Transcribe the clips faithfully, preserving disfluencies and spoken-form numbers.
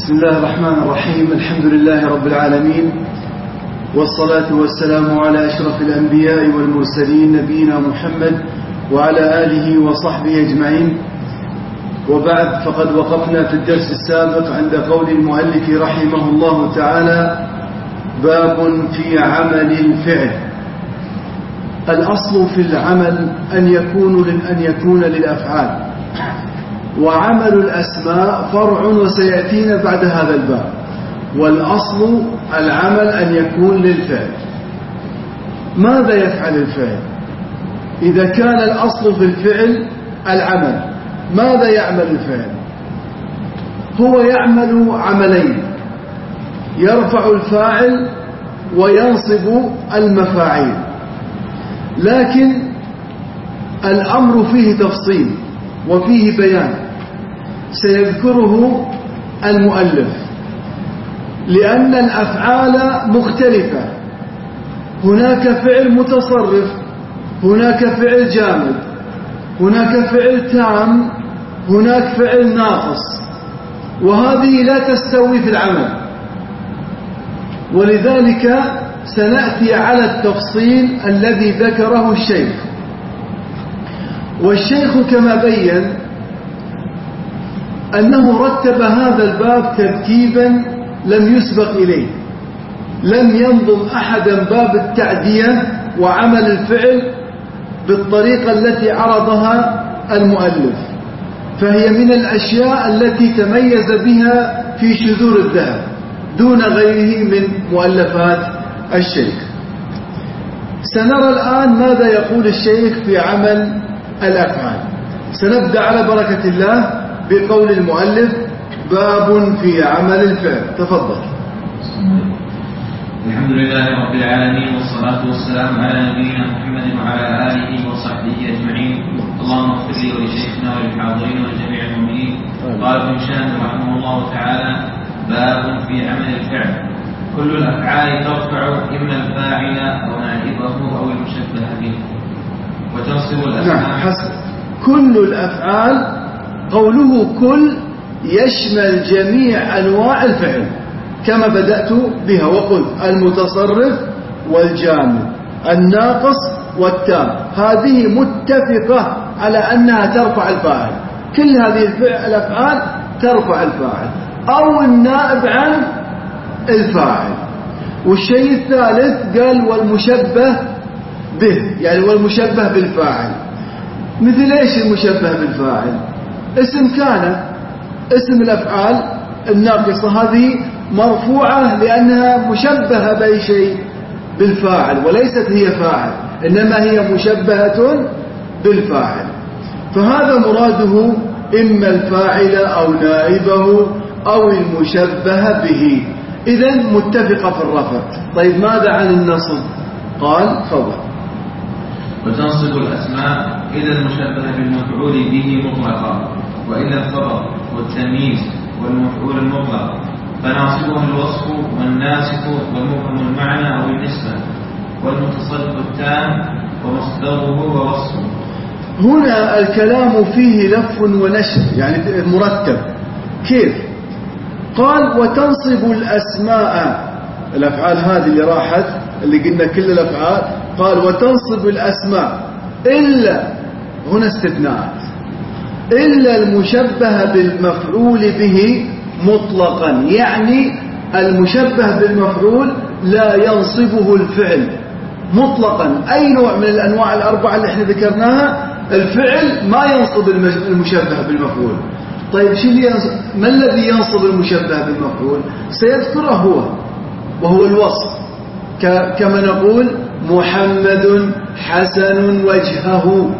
بسم الله الرحمن الرحيم. الحمد لله رب العالمين، والصلاة والسلام على أشرف الأنبياء والمرسلين نبينا محمد وعلى آله وصحبه أجمعين. وبعد، فقد وقفنا في الدرس السابق عند قول المؤلف رحمه الله تعالى: باب في عمل الفعل. الأصل في العمل أن يكون أن يكون للأفعال، وعمل الأسماء فرع وسيأتينا بعد هذا الباب. والأصل العمل أن يكون للفعل. ماذا يفعل الفعل؟ إذا كان الأصل في الفعل العمل، ماذا يعمل الفعل؟ هو يعمل عملين: يرفع الفاعل وينصب المفاعيل. لكن الأمر فيه تفصيل وفيه بيان سيذكره المؤلف، لأن الأفعال مختلفة. هناك فعل متصرف، هناك فعل جامد، هناك فعل تام، هناك فعل ناقص، وهذه لا تستوي في العمل. ولذلك سنأتي على التفصيل الذي ذكره الشيخ. والشيخ كما بين أنه رتب هذا الباب ترتيبا لم يسبق إليه. لم ينظم أحدا باب التعدية وعمل الفعل بالطريقة التي عرضها المؤلف، فهي من الأشياء التي تميز بها في شذور الذهب دون غيره من مؤلفات الشيخ. سنرى الآن ماذا يقول الشيخ في عمل الأفعال. سنبدأ على بركة الله بقول المؤلف: باب في عمل الفعل. تفضل. الحمد لله رب العالمين، والصلاة والسلام على نبينا محمد وعلى آله وصحبه أجمعين. اللهم اغفر لي ولشيخنا وللحاضرين ولجميع المؤمنين. قال ابن هشام رحمه الله تعالى: باب في عمل الفعل. كل الأفعال ترفع إما الفاعل أو نائبه أو المشبه به، وتنصب الأسماء. نعم، حسن. كل الأفعال، قوله كل يشمل جميع أنواع الفعل كما بدأت بها وقلت: المتصرف والجامد، الناقص والتام، هذه متفقة على أنها ترفع الفاعل. كل هذه الأفعال ترفع الفاعل أو النائب عن الفاعل. والشيء الثالث قال: والمشبه به، يعني والمشبه بالفاعل. مثل ايش المشبه بالفاعل؟ اسم كان، اسم الأفعال الناقصة هذه مرفوعة لأنها مشبهة بأي شيء بالفاعل، وليست هي فاعل، إنما هي مشبهة بالفاعل. فهذا مراده إما الفاعل أو نائبه أو المشبه به. إذن متفقة في الرفع. طيب ماذا عن النصب؟ قال: فضل. وتنصب الأسماء إذا المشبه بالمفعول به مطلقا، وإلا الخبر والتمييز والمفعول المطلق، فناصبها الوصف والناسخ والمفهم المعنى أو النسبة، والمتصرف التام ومصدره ووصفه. هنا الكلام فيه لف ونشر، يعني مرتب. كيف؟ قال: وتنصب الأسماء، الأفعال هذه اللي راحت اللي قلنا كل الأفعال، قال: وتنصب الأسماء إلا، هنا استثناءات، إلا المشبه بالمفعول به مطلقا، يعني المشبه بالمفعول لا ينصبه الفعل مطلقا. أي نوع من الأنواع الأربعة اللي احنا ذكرناها، الفعل ما ينصب المشبه بالمفعول. طيب شو اللي ينصب؟ ما الذي ينصب المشبه بالمفعول؟ سيذكره هو، وهو الوصف. كما نقول: محمد حسن وجهه،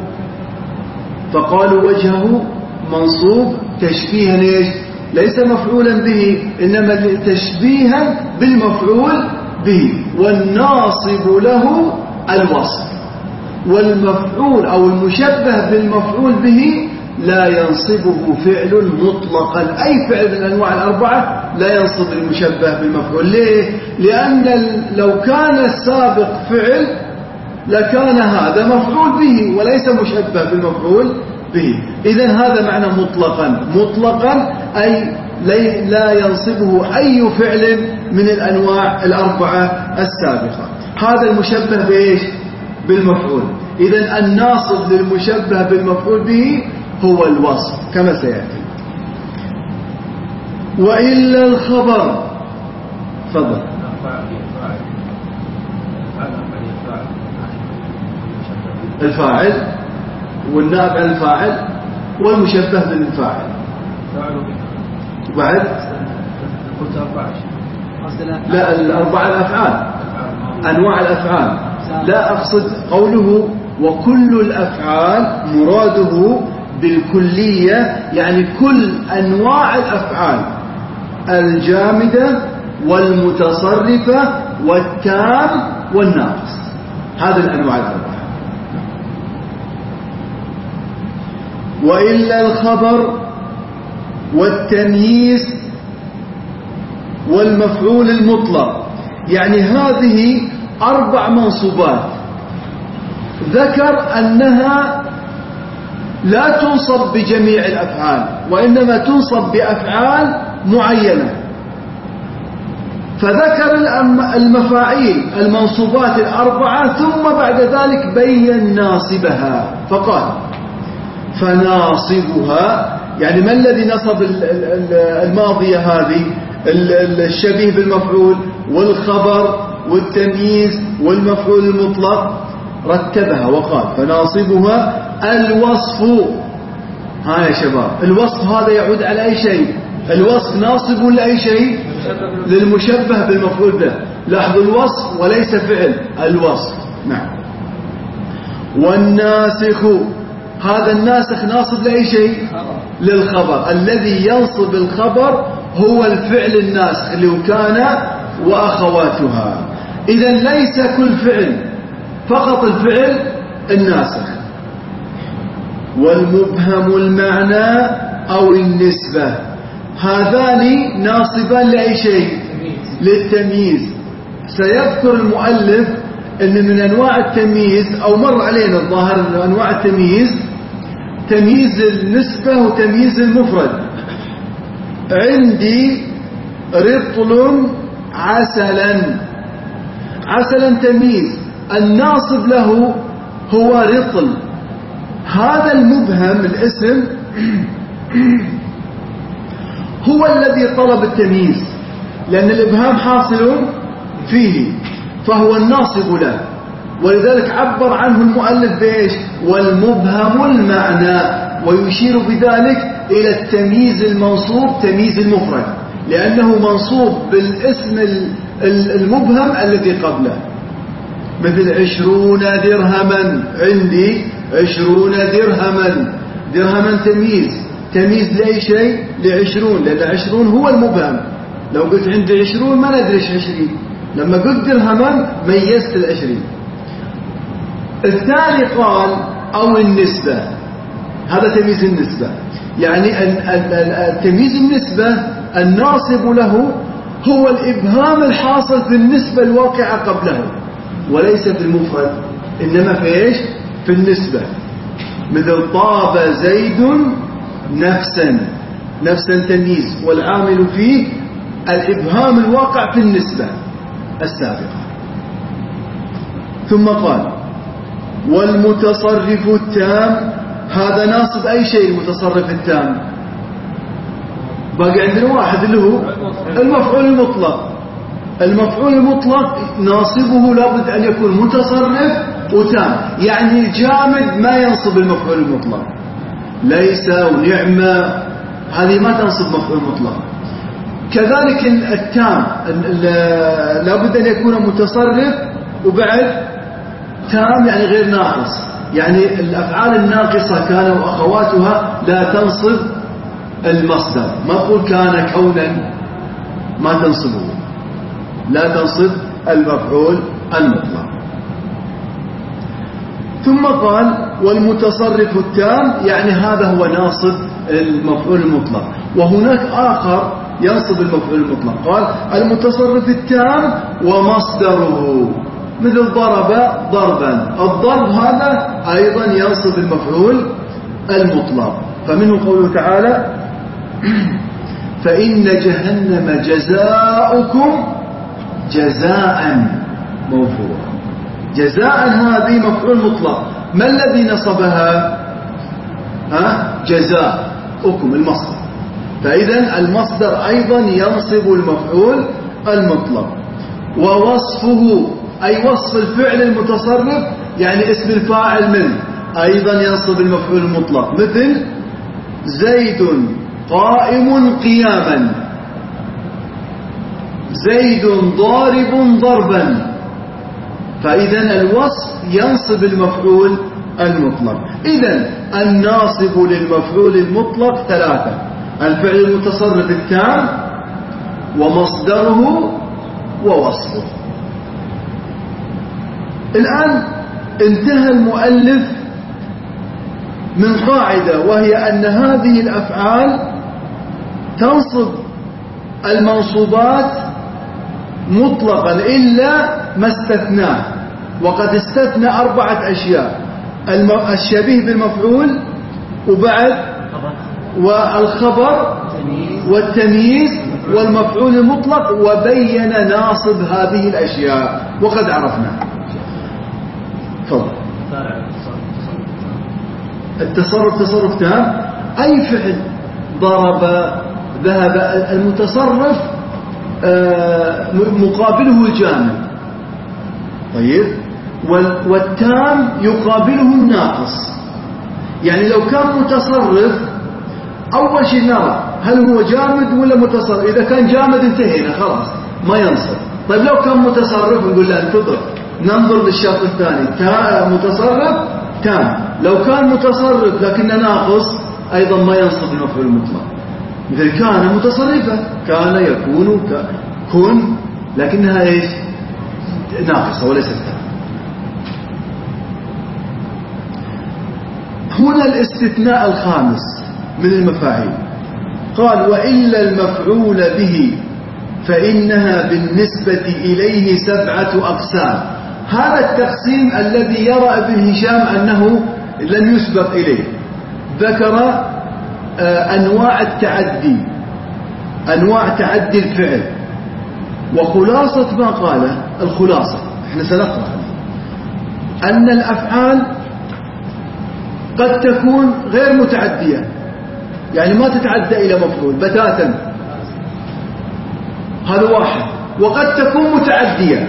فقالوا وجهه منصوب تشبيها ليش؟ ليس مفعولا به، إنما تشبيها بالمفعول به. والناصب له الوصف. والمفعول أو المشبه بالمفعول به لا ينصبه فعل مطلقا. أي فعل من الأنواع الأربعة لا ينصب المشبه بالمفعول. ليه؟ لأن لو كان السابق فعل لكان هذا مفعول به وليس مشبه بالمفعول به. إذن هذا معنى مطلقا. مطلقا أي لا ينصبه أي فعل من الأنواع الأربعة السابقة. هذا المشبه بإيش؟ بالمفعول. إذن الناصب للمشبه بالمفعول به هو الوصف كما سيأتي. وإلا الخبر. تفضل. الفاعل والنائب عن الفاعل والمشبه بالفاعل. وبعد لا الأربعة الأفعال، أنواع الأفعال. لا أقصد قوله وكل الأفعال، مراده بالكلية يعني كل أنواع الأفعال الجامدة والمتصرفة والتام والناقص، هذه الأنواع الأربعة. وإلا الخبر والتمييز والمفعول المطلق، يعني هذه أربع منصوبات ذكر أنها لا تنصب بجميع الأفعال وإنما تنصب بأفعال معينة، فذكر المفاعيل المنصوبات الأربعة ثم بعد ذلك بين ناصبها فقال فناصبها، يعني ما الذي نصب الماضية هذه؟ الشبيه بالمفعول والخبر والتمييز والمفعول المطلق، رتبها وقال فناصبها الوصف. ها يا شباب، الوصف هذا يعود على أي شيء؟ الوصف ناصب لأي شيء؟ للمشبه بالمفعول به. لاحظوا الوصف وليس فعل، الوصف. نعم. والناسخ، هذا الناسخ ناصب لأي شيء؟ للخبر. الذي ينصب الخبر هو الفعل الناسخ اللي هو كان وأخواتها. إذن ليس كل فعل، فقط الفعل الناسخ. والمبهم المعنى أو النسبة، هذان ناصبان لأي شيء؟ للتمييز. سيذكر المؤلف أن من أنواع التمييز، أو مر علينا الظاهر أن أنواع التمييز تمييز النسبة وتمييز المفرد. عندي رطل عسلا، عسلا تمييز، الناصب له هو رطل. هذا المبهم الاسم هو الذي طلب التمييز، لأن الإبهام حاصل فيه فهو الناصب له، ولذلك عبر عنه المؤلف بإيش؟ والمبهم المعنى، ويشير بذلك إلى التمييز المنصوب تمييز المفرد، لأنه منصوب بالاسم المبهم الذي قبله. مثل عشرون درهما، عندي عشرون درهما، درهما تمييز، تمييز لأي شيء؟ لعشرون، لأن عشرون هو المبهم. لو قلت عندي عشرون ما ندريش عشرين، لما قلت درهما ميزت العشرين. الثاني قال أو النسبة، هذا تمييز النسبة، يعني تمييز النسبة الناصب له هو الإبهام الحاصل في النسبة الواقعة قبله، وليس في المفرد، إنما في إيش؟ في النسبة. مثل طاب زيد نفسا، نفسا تمييز، والعامل فيه الإبهام الواقع في النسبة السابقة. ثم قال والمتصرف التام، هذا ناصب أي شيء؟ المتصرف التام باقي عندنا واحد اللي هو المفعول المطلق. المفعول المطلق ناصبه لابد أن يكون متصرف وتام، يعني الجامد ما ينصب المفعول المطلق، ليس ونعمة هذه ما تنصب مفعول مطلق. كذلك التام لابد أن يكون متصرف وبعد تام، يعني غير ناقص، يعني الأفعال الناقصة كان وأخواتها لا تنصب المصدر. ما تقول كان كونا، ما تنصبه، لا تنصب المفعول المطلق. ثم قال والمتصرف التام، يعني هذا هو ناصب المفعول المطلق. وهناك آخر ينصب المفعول المطلق، قال المتصرف التام ومصدره، مثل ضرب ضربا، الضرب هذا أيضا ينصب المفعول المطلق. فمنه قوله تعالى فإن جهنم جزاؤكم جزاء موفورا. جزاء هذه مفعول مطلق، ما الذي نصبها؟ ها؟ جزاؤكم المصدر. فإذا المصدر أيضا ينصب المفعول المطلق. ووصفه أي وصف الفعل المتصرف يعني اسم الفاعل منه أيضا ينصب المفعول المطلق، مثل زيد قائم قياما، زيد ضارب ضربا. فإذا الوصف ينصب المفعول المطلق. إذا الناصب للمفعول المطلق ثلاثة: الفعل المتصرف التام، ومصدره، ووصفه. الآن انتهى المؤلف من قاعدة، وهي أن هذه الأفعال تنصب المنصوبات مطلقا إلا ما استثناه. وقد استثنى أربعة أشياء: الشبيه بالمفعول، وبعد والخبر والتمييز والمفعول المطلق، وبين ناصب هذه الأشياء وقد عرفنا. تفضل. التصرف تصرف تام، أي فعل ضرب ذهب، المتصرف مقابله الجامد. طيب، والتام يقابله الناقص. يعني لو كان متصرف أول شيء نرى هل هو جامد ولا متصرف. إذا كان جامد انتهينا خلاص ما ينصب. طيب لو كان متصرف نقول له انتظر، ننظر للشرط الثاني، متصرف تام. لو كان متصرف لكنه ناقص أيضا ما ينصب المفعول المطلق. مثل كان متصرفة، كان يكون كن، لكنها ايش؟ ناقصة وليست تام. هنا الاستثناء الخامس من المفاعيل، قال: وإلا المفعول به فإنها بالنسبة إليه سبعة أقسام. هذا التقسيم الذي يرى ابن هشام أنه لم يسبق إليه. ذكر أنواع التعدي، أنواع تعدي الفعل. وخلاصة ما قاله، الخلاصة احنا سنقرأ أن الأفعال قد تكون غير متعدية، يعني ما تتعدى إلى مفعول بتاتا، هذا واحد. وقد تكون متعدية،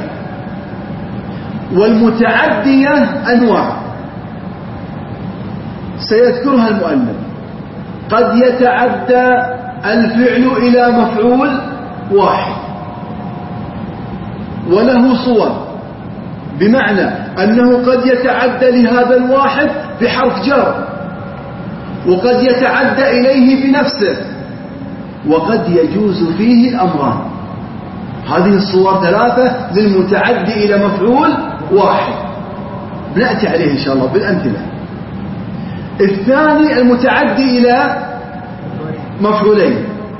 والمتعدية أنواع سيذكرها المؤلف. قد يتعدى الفعل إلى مفعول واحد وله صور، بمعنى أنه قد يتعدى لهذا الواحد بحرف جر، وقد يتعدى إليه بنفسه، وقد يجوز فيه الأمران. هذه الصور ثلاثة للمتعدي إلى مفعول واحد، بنأتي عليه إن شاء الله بالأمثلة. الثاني المتعدي إلى مفعولين،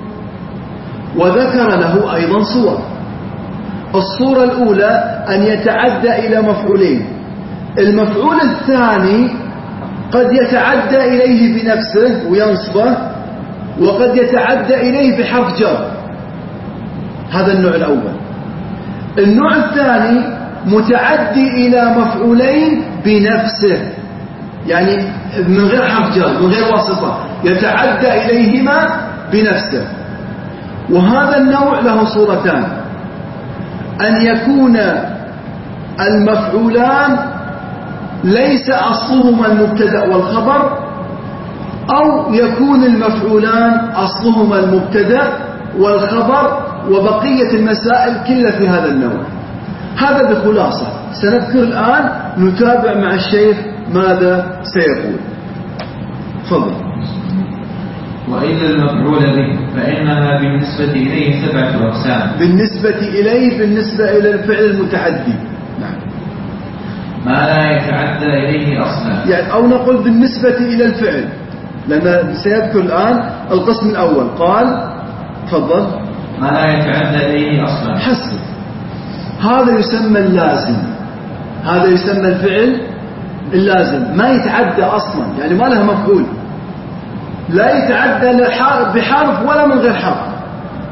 وذكر له أيضا صور. الصورة الأولى أن يتعدى إلى مفعولين. المفعول الثاني قد يتعدى إليه بنفسه وينصبه، وقد يتعدى إليه بحرف جر. هذا النوع الأول. النوع الثاني متعدي إلى مفعولين بنفسه، يعني من غير حرف جر، من غير واسطة، يتعدى إليهما بنفسه. وهذا النوع له صورتان: أن يكون المفعولان ليس أصلهما المبتدأ والخبر، أو يكون المفعولان أصلهما المبتدأ والخبر وبقية المسائل كلها في هذا النوع. هذا بخلاصة. سنذكر الآن، نتابع مع الشيخ ماذا سيقول. تفضل. وإلا المفعول به فإنها بالنسبة إليه سبعة أقسام. بالنسبة إليه بالنسبة إلى الفعل المتعدي، نعم، ما لا يتعدى إليه أصلا، يعني أو نقول بالنسبة إلى الفعل، لأن سيذكر الآن القسم الأول. قال تفضل. ما لا يتعدى إليه أصلا. حسن. هذا يسمى اللازم، هذا يسمى الفعل اللازم، ما يتعدى أصلا، يعني ما له مفعول، لا يتعدى بحرف ولا من غير حرف.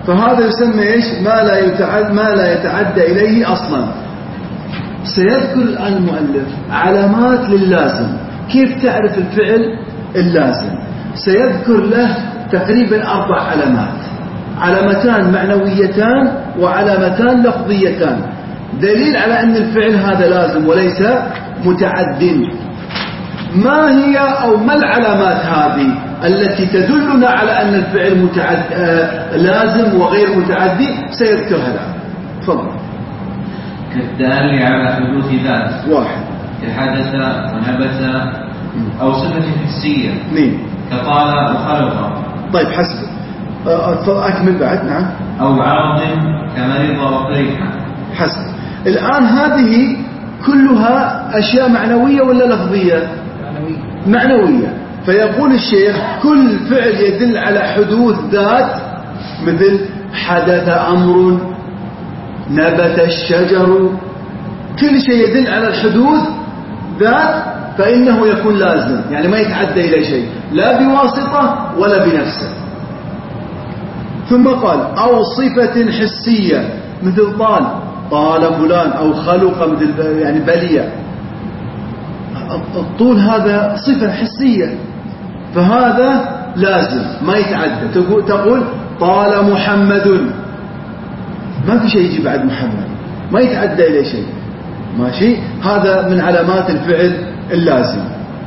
فهذا يسمى إيش؟ ما لا يتعد ما لا يتعدى إليه أصلا. سيذكر الآن المؤلف علامات لللازم. كيف تعرف الفعل اللازم؟ سيذكر له تقريبا أربع علامات، علامتان معنويتان وعلامتان لفظيتان، دليل على أن الفعل هذا لازم وليس متعد. ما هي أو ما العلامات هذه التي تدلنا على أن الفعل متعد آه لازم وغير متعدي؟ سيذكرها الآن. تفضل. كالدال على حدوث ذات، واحد، كحدث ونبت، أو صفة حسية، اثنين، كطال وخلق. طيب حسب، أكمل بعد. نعم. أو عرض كمرض وفرح. حسب. الآن هذه كلها أشياء معنوية ولا لفظية؟ معنوية. فيقول الشيخ كل فعل يدل على حدوث ذات، مثل حدث أمر، نبت الشجر، كل شيء يدل على الحدوث ذات فإنه يكون لازم، يعني ما يتعدى إلى شيء لا بواسطة ولا بنفسه. ثم قال أو صفة حسية، مثل طال، طال فلان، أو خلق، مثل يعني بلية. الطول هذا صفة حسية، فهذا لازم ما يتعدى. تقول, تقول طال محمد، ما في شيء يجي بعد محمد، ما يتعدى إلى شيء، ماشي. هذا من علامات الفعل اللازم.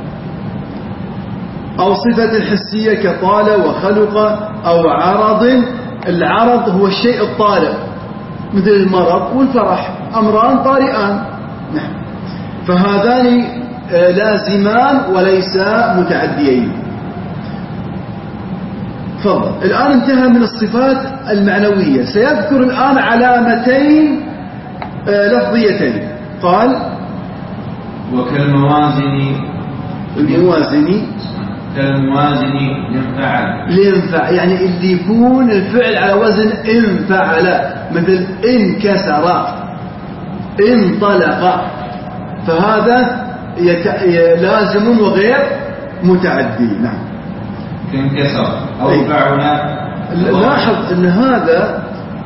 أو صفة حسية كطال وخلق أو عرض. العرض هو الشيء الطارئ، مثل المرض والفرح، أمران طارئان. نعم. فهذان لازمان وليس متعديين. تفضل. الآن انتهى من الصفات المعنوية، سيذكر الآن علامتين لفظيتين. قال وكالموازن، الموازن كالموازن ينفعل، لينفع، يعني اللي يكون الفعل على وزن انفعل، مثل انكسر، انطلق، فهذا يت... لازم وغير متعدي. نعم. كانكسر أو فعل. لاحظ أن هذا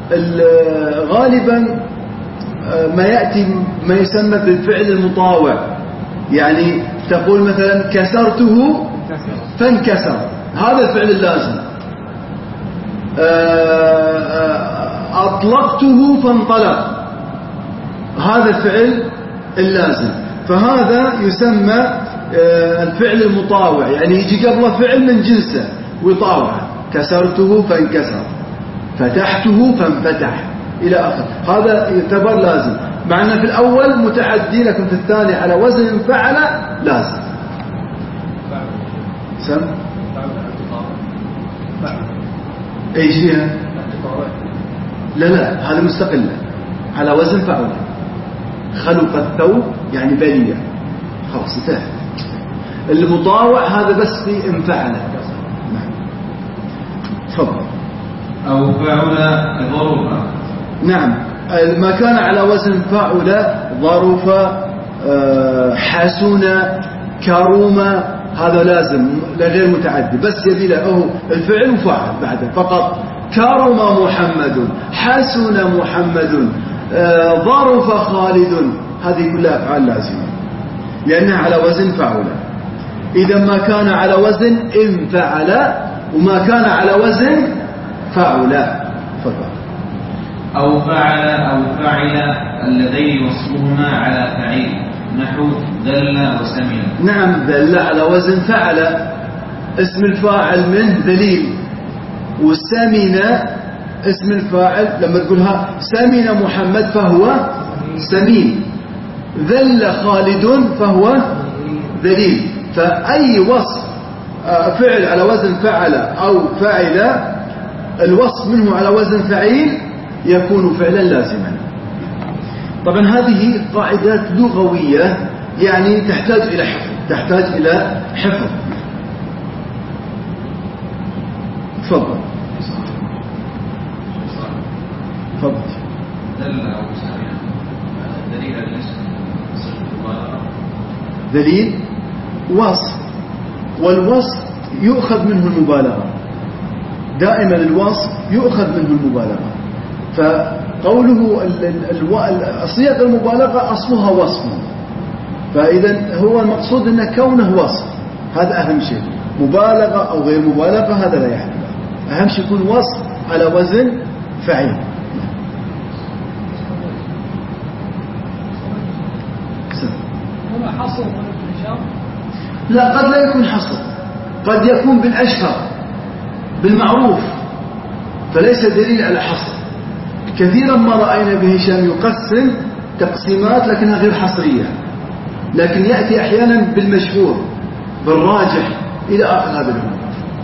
غالبا ما يأتي ما يسمى بالفعل المطاوع، يعني تقول مثلا كسرته فانكسر، هذا الفعل اللازم. أطلقته فانطلق، هذا الفعل اللازم. فهذا يسمى الفعل المطاوع، يعني يجي قبله فعل من جنسه ويطاوعه، كسرته فانكسر، فتحته فانفتح، إلى آخر. هذا يعتبر لازم، مع أن في الأول متعدي، لكن في الثاني على وزن فعل لازم. سم أي شيء؟ لا لا، هذا مستقلة على وزن فعل. خلق الثوب يعني بلية، خلاص انتهى. المطاوع هذا بس في انفعل. نعم. تفضل. أو فعل ظروفا. نعم. ما كان على وزن فعل، ظرف، حسن، كرم، هذا لازم غير متعدي، بس يبي له الفعل وفعل بعده فقط. كرم محمد، حسن محمد، ظرف خالد، هذه كلها أفعال لازمة لأنها على وزن فعل. إذا ما كان على وزن انفعل وما كان على وزن فعل. فقط. أو فعل أو فعل اللذين وصفهما على فعيل، نحو ذل وسمن. نعم، ذل على وزن فعل، اسم الفاعل منه ذليل، والسمن اسم الفاعل لما تقولها سمن محمد فهو سمين، ذل خالد فهو ذليل. فأي وصف فعل على وزن فعل أو فاعل، الوصف منه على وزن فعيل يكون فعلا لازما. طبعا هذه قاعدات لغوية، يعني تحتاج إلى حفظ، تحتاج إلى حفظ. تفضل. تفضل. دليل وصف، والوصف يؤخذ منه المبالغة. دائما الوصف يؤخذ منه المبالغة. فقوله صيغ المبالغة أصلها وصف، فإذا هو المقصود أن كونه وصف، هذا أهم شيء. مبالغة أو غير مبالغة هذا لا يعني، أهم شيء يكون وصف على وزن فعيل. حصر لا، قد لا يكون حصر، قد يكون بالأشهر بالمعروف، فليس دليل على حصر. كثيرا ما رأينا بهشام يقسم تقسيمات لكنها غير حصرية، لكن يأتي أحيانا بالمشهور بالراجح إلى آخر هذا الأمر.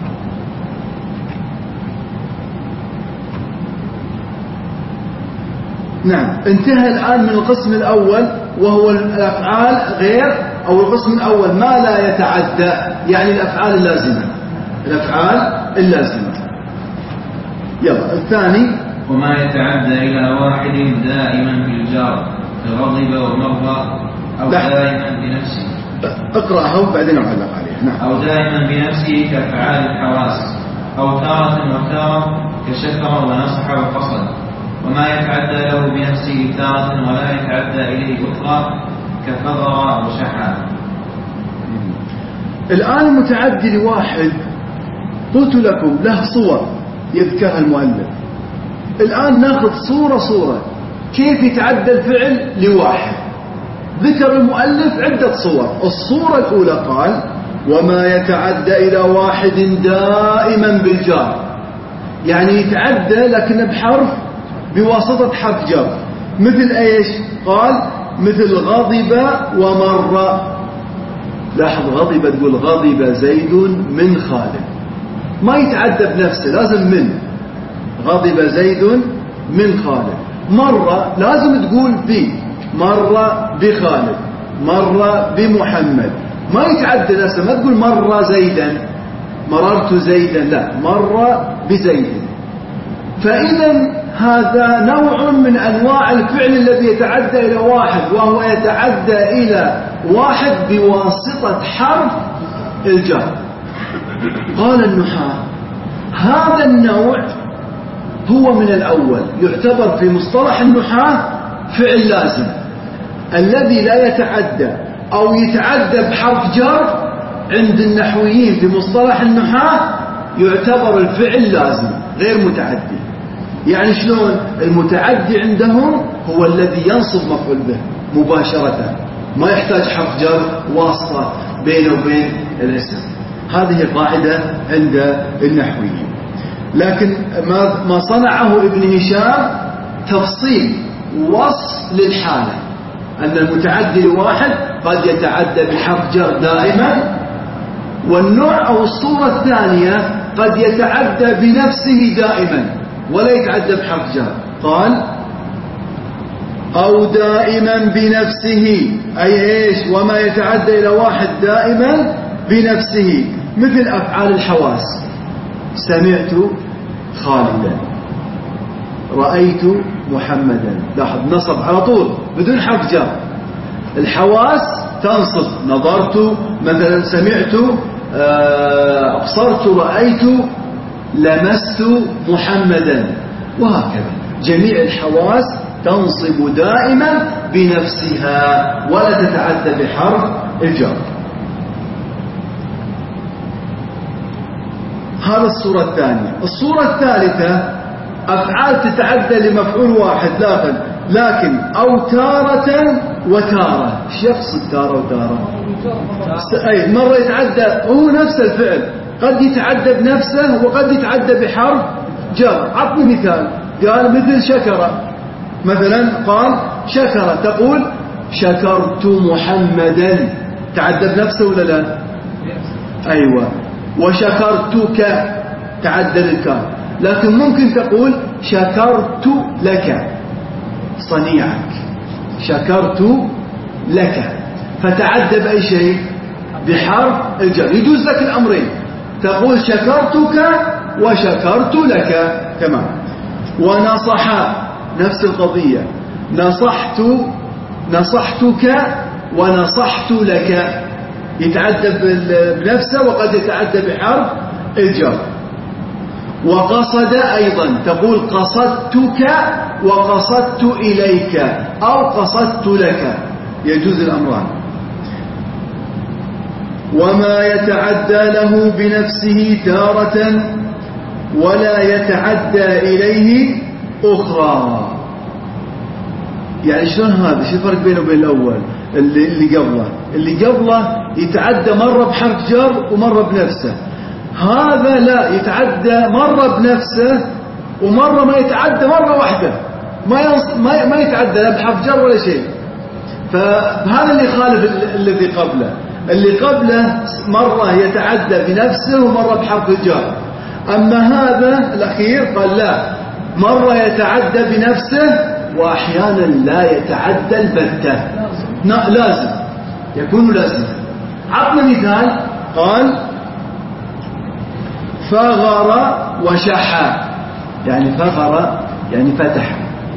نعم، انتهى الآن من القسم الأول وهو الأفعال غير، أو القسم الأول ما لا يتعدى، يعني الأفعال اللازمة، الأفعال اللازمة. يلا الثاني، وما يتعدى إلى واحد دائما بالجار كغضب ومرضى أو دائما بنفسه. اقرأها وبعدين أعلق عليها. نعم. أو دائما بنفسه كأفعال الحواس، أو تارة وتارة كشكر ونصح وقصد. وما يتعدى له بنفسه تارة ولا يتعدى إليه أخرى كفضر وشحى. الآن المتعدي لواحد قلت لكم له صور يذكرها المؤلف. الآن ناخذ صورة صورة كيف يتعدى الفعل لواحد. ذكر المؤلف عدة صور. الصورة الأولى قال وما يتعدى إلى واحد دائما بالجار، يعني يتعدى لكن بحرف، بواسطة حرف جر. مثل ايش؟ قال مثل غضب ومر. لاحظ غضب تقول غضب زيد من خالد، ما يتعدى بنفسه، لازم من. غضب زيد من خالد. مر لازم تقول بي، مر بخالد، مر بمحمد. ما يتعدى نفسه، ما تقول مر زيدا، مررت زيدا، لا، مر بزيد. فإذا هذا نوع من أنواع الفعل الذي يتعدى إلى واحد، وهو يتعدى إلى واحد بواسطة حرف الجر. قال النحاة هذا النوع هو من الأول، يعتبر في مصطلح النحاة فعل لازم. الذي لا يتعدى أو يتعدى بحرف جر عند النحويين في مصطلح النحاة يعتبر الفعل لازم غير متعدي. يعني شلون؟ المتعدي عندهم هو الذي ينصب مفعول به مباشرة، ما يحتاج حرف جر واسطة بينه وبين الاسم. هذه قاعدة عند النحويين. لكن ما ما صنعه ابن هشام تفصيل وصف للحالة، أن المتعدي لواحد قد يتعدى بحرف جر دائما، والنوع أو الصورة الثانية قد يتعدى بنفسه دائما ولا يتعدى بحرف جر. قال أو دائما بنفسه، أي إيش؟ وما يتعدى إلى واحد دائما بنفسه، مثل أفعال الحواس. سمعت خالدا، رأيت محمدا. لاحظ نصب على طول بدون حرف جر. الحواس تنصب، نظرت مثلا، سمعت، أبصرت، رأيت، لمست محمدا، وهكذا. جميع الحواس تنصب دائما بنفسها ولا تتعدى بحرف الجر. هذا الصورة الثانية. الصورة الثالثة أفعال تتعدى لمفعول واحد، لكن لكن أو تارة وتارة. ايش يقصد تارة وتارة؟ أي مرة يتعدى هو نفس الفعل، قد يتعدى بنفسه وقد يتعدى بحرف جر. عطني مثال. قال مثل شكر مثلا، قال شكر، تقول شكرت محمدا، تعدى بنفسه ولا لا؟ أيوة. وشكرتك تعدى للكاف، لكن ممكن تقول شكرت لك صنيعك، شكرت لك، فتعدى بأي شيء؟ بحرف الجر. يجوز لك الأمرين، تقول شكرتك وشكرت لك. تمام. ونصح نفس القضية، نصحت، نصحتك ونصحت لك، يتعدى بنفسه وقد يتعدى بحرف الجر. وقصد أيضا تقول قصدتك وقصدت إليك أو قصدت لك، يجوز الأمران. وما يتعدى له بنفسه تارة ولا يتعدى إليه أخرى. يعني شلون هذا؟ شو الفرق بينه وبين الأول اللي, اللي قبله؟ اللي قبله يتعدى مرة بحرف جر ومرة بنفسه، هذا لا، يتعدى مرة بنفسه ومرة ما يتعدى مرة واحدة، ما ينص... ما ما يتعدى لا بحرف جر ولا شيء. فهذا اللي خالف الذي قبله. اللي قبله مرة يتعدى بنفسه ومرة بحرف الجر، أما هذا الأخير قال لا، مرة يتعدى بنفسه وأحيانا لا يتعدى البتة، لازم يكون لازم. عطنا مثال، قال فغر وشح، يعني فغر يعني فتح،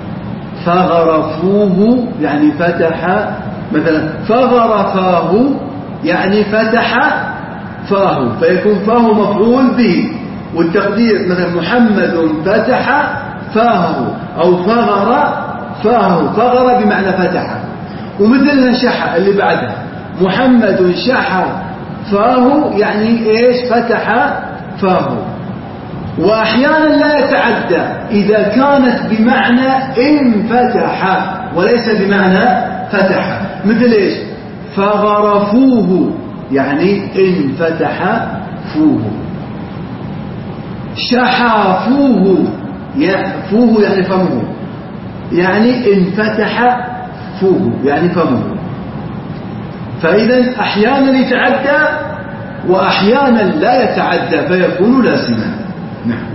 فغرفوه يعني فتح، مثلا فغر فاه يعني فتح فاه، فيكون فاه مفعول به، والتقدير مثلا محمد فتح فاه أو فغر فاه، فغر بمعنى فتح. ومثلها شح اللي بعدها، محمد شح فاه يعني إيش؟ فتح فاه. وأحيانا لا يتعدى إذا كانت بمعنى انفتح وليس بمعنى فتح، مثل إيش؟ فغرفوه يعني انفتح فوه، شحافوه فوه يعني فمه، يعني انفتح فوه يعني فمه. فإذا أحيانا يتعدى وأحيانا لا يتعدى فيكون لازما. نعم.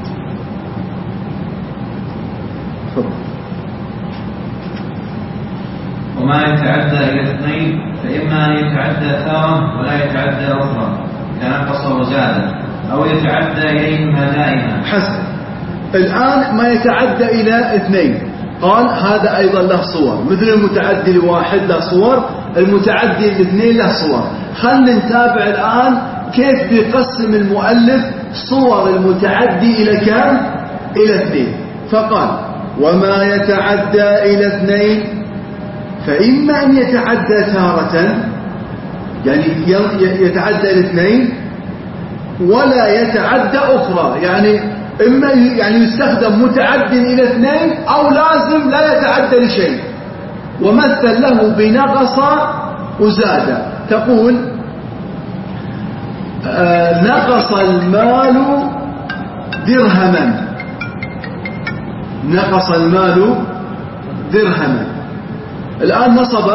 وما يتعدى إلى اثنين فإما أن يتعدى ثارة ولا يتعدى أخرى كنقص وزاد، أو يتعدى إليهما دائما. حسن. الآن ما يتعدى إلى اثنين، قال هذا أيضا له صور، مثل المتعدي لواحد له صور، المتعدي لاثنين له صور. خلنا نتابع الآن كيف بيقسم المؤلف صور المتعدي إلى كم؟ إلى اثنين. فقال وما يتعدى إلى اثنين فإما أن يتعدى تارة، يعني يتعدى إلى اثنين، ولا يتعدى أخرى، يعني إما يعني يستخدم متعد إلى اثنين أو لازم لا يتعدى لشيء. ومثل له بنقص وزاد، تقول آه نقص المال درهما، نقص المال درهما. الآن نصب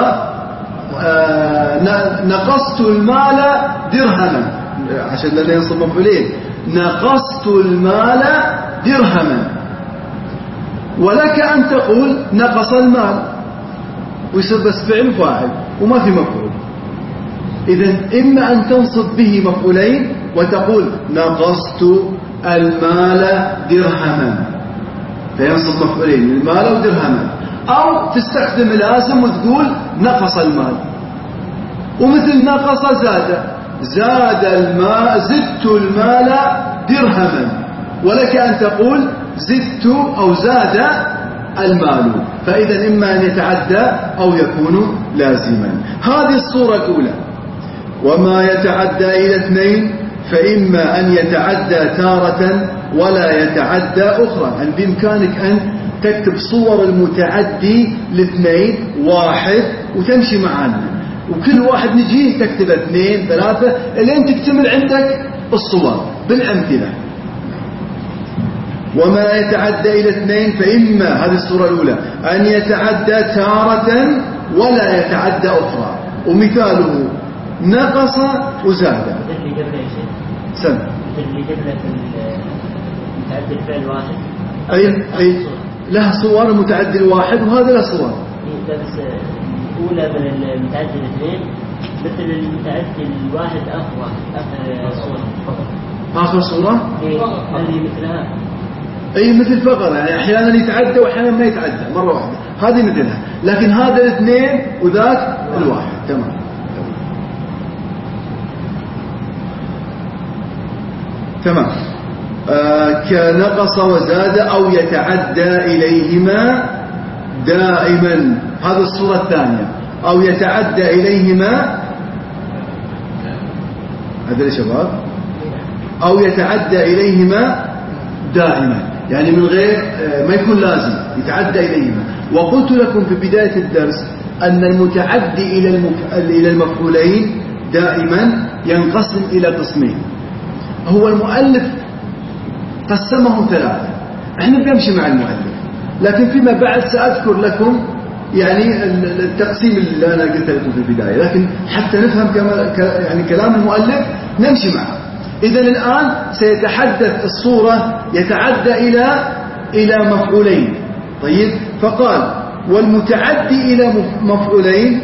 آه نقصت المال درهما، عشان لا ينصب مفعولين، نقصت المال درهما. ولك أن تقول نقص المال ويصير بس فعل فاعل وما في مفعول. إذن إما أن تنصب به مفعولين وتقول نقصت المال درهما فينصب مفعولين، المال ودرهما، أو تستخدم لازم وتقول نقص المال. ومثل نقص زاد، زاد الماء، زدت المال درهما، ولك أن تقول زدت أو زاد المال. فإذا إما أن يتعدى أو يكون لازما. هذه الصورة الأولى. وما يتعدى إلى اثنين فإما أن يتعدى تارة ولا يتعدى أخرى. يعني بإمكانك أن تكتب صور المتعدي لاثنين واحد وتمشي معنا، وكل واحد نجيه تكتب اثنين ثلاثة لين تكتمل عندك الصور بالأمثلة. وما يتعدى إلى اثنين فإما، هذه الصورة الأولى، أن يتعدى تارة ولا يتعدى أخرى. ومثاله نقص وزاد. اللي قبل يا شيخ سم اللي قبل متعدي الفعل واحد، أي أي له صور متعدي الواحد وهذا له صور. بس الأولى من المتعدي الاثنين مثل المتعدي الواحد آخر آخر صورة. آخر صورة؟ إيه هذه مثلها. أي مثل فقرة، يعني أحيانا يتعدى وأحيانا ما يتعدى مرة واحدة، هذه مثلها. لكن هذا الاثنين وذاك الواحد. تمام. تمام. آه كنقص وزاد أو يتعدى إليهما دائما. هذه الصورة الثانية. أو يتعدى إليهما، هذا يا شباب، أو يتعدى إليهما دائما، يعني من غير ما يكون لازم يتعدى إليهما. وقلت لكم في بداية الدرس أن المتعدي إلى إلى المفعولين دائما ينقسم إلى قسمين. هو المؤلف قسمهم ثلاثة، احنا بنمشي مع المؤلف، لكن فيما بعد سأذكر لكم يعني التقسيم اللي أنا قلت لكم في البداية، لكن حتى نفهم يعني كلام المؤلف نمشي معه. إذا الآن سيتحدث الصورة يتعدى إلى إلى مفعولين. طيب، فقال والمتعدي إلى مفعولين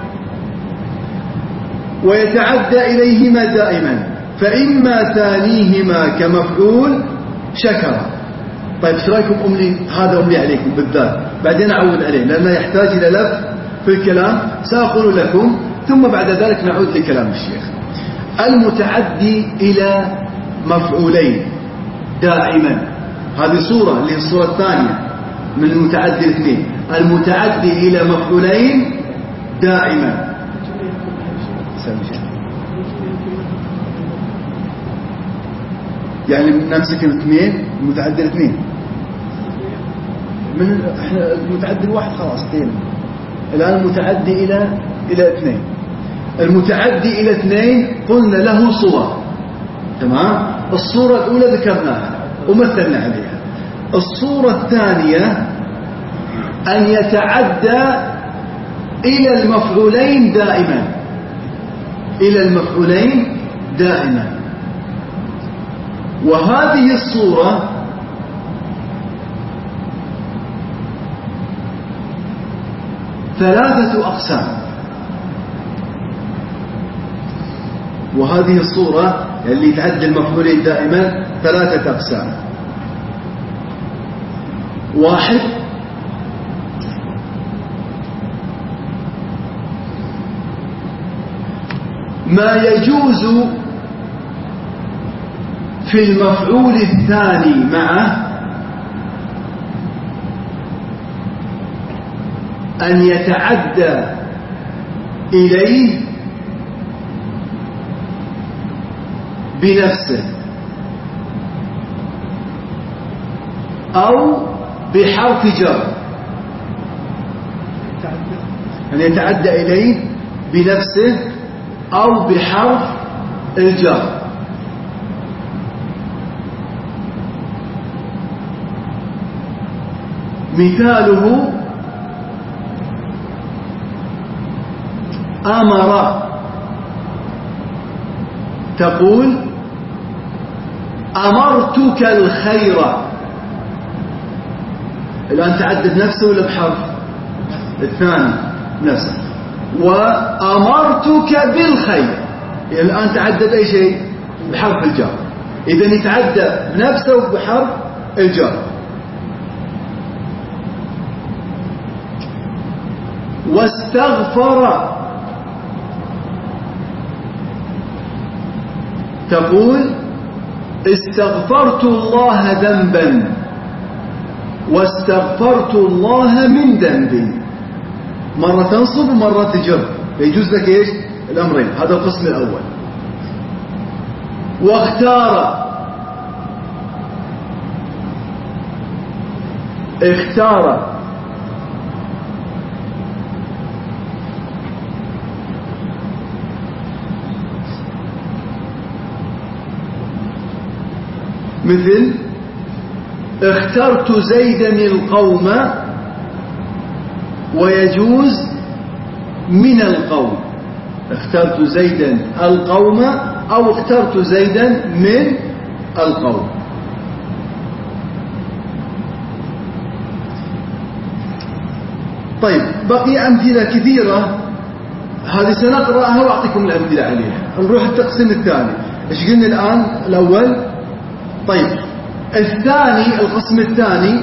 ويتعدى إليهما دائما، فإما ثانيهما كمفعول شكر. طيب ايش رايكم أملي هذا أملي عليكم بالذات، بعدين أعود عليه لأنه يحتاج إلى لف في الكلام، سأقول لكم ثم بعد ذلك نعود لكلام الشيخ. المتعدي إلى مفعولين دائما، هذه صورة اللي هي الصورة الثانية من المتعدي الاثنين. المتعدي إلى مفعولين دائما، يعني نمسك الاثنين المتعدي الاثنين من احنا المتعدي الواحد خلاص اثنين. الآن المتعدي إلى إلى اثنين. المتعدي إلى اثنين قلنا له صور، تمام؟ الصورة الأولى ذكرناها ومثلنا عليها. الصورة الثانية أن يتعدى إلى المفعولين دائما، إلى المفعولين دائما. وهذه الصورة ثلاثة أقسام. وهذه الصورة اللي تعدى المفعولين دائما ثلاثة أقسام. واحد، ما يجوز في المفعول الثاني معه أن يتعدى إليه بنفسه أو بحرف جر، أن يتعدى إليه بنفسه أو بحرف الجر. مثاله أمر، تقول أمرتك الخير. الآن تعدد نفسه ولا بحرف الثاني نفسه. وأمرتك بالخير، الآن تعدد أي شيء بحرف الجر، إذن يتعدى نفسه بحرف الجر. واستغفر، تقول استغفرت الله ذنبا واستغفرت الله من ذنب. مرة تنصب ومرة تجر، يجوز لك ايش الأمرين. هذا القسم الأول. واختار، اختار مثل اخترت زيدا القوم، ويجوز من القوم. اخترت زيدا القوم أو اخترت زيدا من القوم. طيب، بقي أمثلة كثيرة، هذه سنقرأها وأعطيكم الأمثلة عليها. نروح التقسيم الثاني. إيش قلنا الآن؟ الأول. طيب، الثاني، القسم الثاني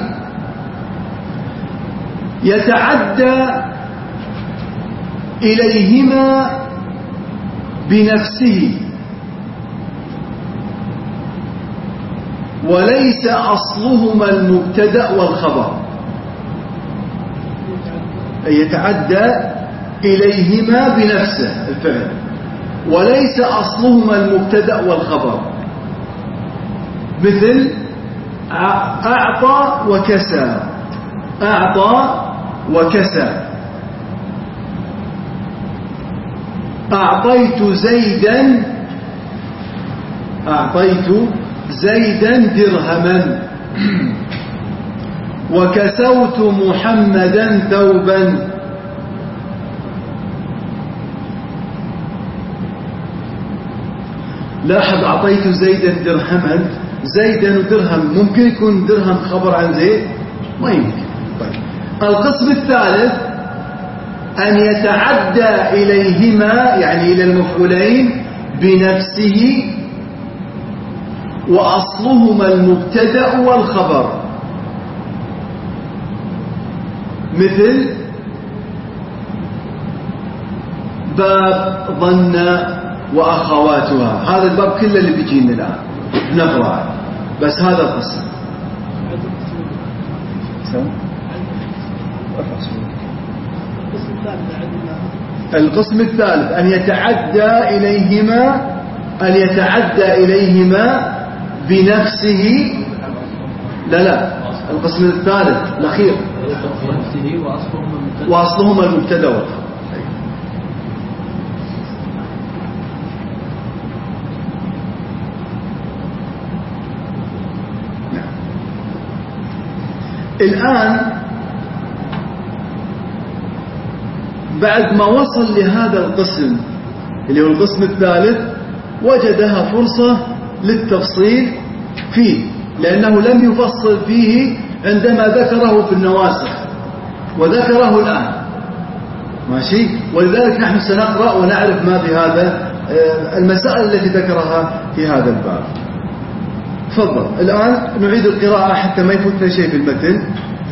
يتعدى إليهما بنفسه وليس أصلهما المبتدأ والخبر، يتعدى إليهما بنفسه الفعل، وليس أصلهما المبتدأ والخبر، مثل أعطى وكسى، أعطى وكسى. أعطيت زيدا أعطيت زيدا درهما، وكسوت محمدا ثوبا. لاحظ أعطيت زيدا درهما، زيدا ودرهم، ممكن يكون درهم خبر عن زيد؟ ما يمكن. طيب. القسم الثالث أن يتعدى إليهما يعني إلى المفعولين بنفسه وأصلهما المبتدأ والخبر، مثل باب ظن وأخواتها. هذا الباب كله اللي بيجينا الآن نقرأ، بس هذا القسم. القسم الثالث أن يتعدى إليهما أن يتعدى إليهما بنفسه. لا لا القسم الثالث الأخير وأصلهما المبتدأ والخبر. الآن بعد ما وصل لهذا القسم اللي هو القسم الثالث، وجدها فرصة للتفصيل فيه، لأنه لم يفصل فيه عندما ذكره في النواسخ وذكره الآن. ماشي، ولذلك نحن سنقرأ ونعرف ما في هذا المسائل التي ذكرها في هذا الباب. تفضل. الآن نعيد القراءة حتى ما يفوتنا شيء في المتن.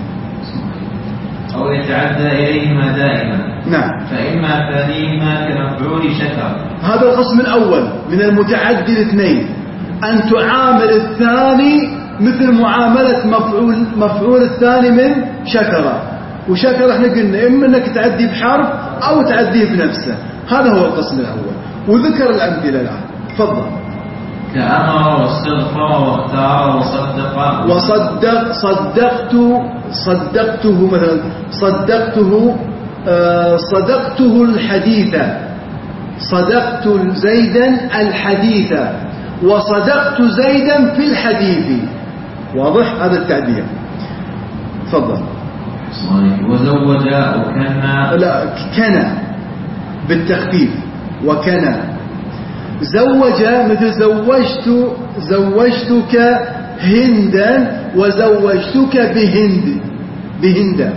أو يتعدى إليهما دائما. نعم. فإما ثانيهما كمفعول شكر. هذا القسم الأول من المتعدي الاثنين، أن تعامل الثاني مثل معاملة مفعول مفعول الثاني من شكر. وشكر احنا قلنا إما أنك تعدي بحرف أو تعديه بنفسه. هذا هو القسم الأول، وذكر الأمثلة الآن. تفضل. كأمر واستغفر واختار وصدق. وصدق صدقت صدقته مثلا صدقته آه صدقته الحديث، صدقت زيدا الحديث، وصدقت زيدا في الحديث. واضح هذا التعبير. تفضل. وزوج وكان. لا كان بالتخفيف، وكان. زوج مثل زوجت زوجتك هندا وزوجتك بهند بهندا.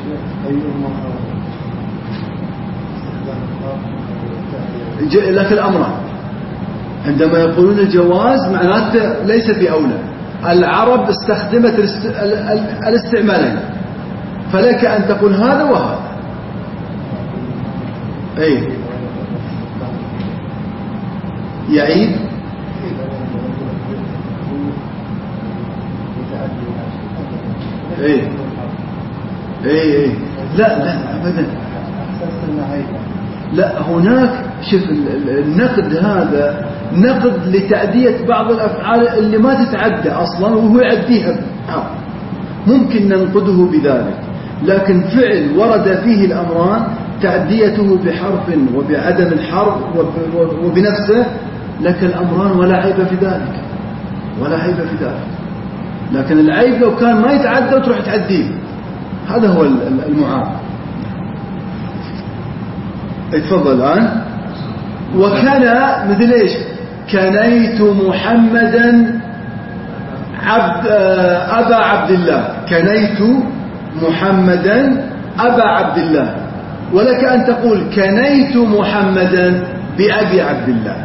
لك الأمر عندما يقولون الجواز معناته ليس بأولى. العرب استخدمت الاستعمالين، فلك أن تقول هذا وهذا. أي يعيد. ايه ايه ايه لا لا ابدا. لا هناك شوف النقد هذا نقد لتأدية بعض الأفعال اللي ما تتعدى أصلا وهو يعديها بحرف، ممكن ننقده بذلك. لكن فعل ورد فيه الأمران تأديته بحرف وبعدم الحرف وبنفسه، لك الأمران ولا عيب في ذلك، ولا عيب في ذلك. لكن العيب لو كان ما يتعدى وتروح تعديه، هذا هو المعاب. اتفضل الآن. وكان مثل ايش؟ كنيت محمدا عبد أبا عبد الله، كنيت محمدا أبا عبد الله. ولك أن تقول كنيت محمدا بأبي عبد الله.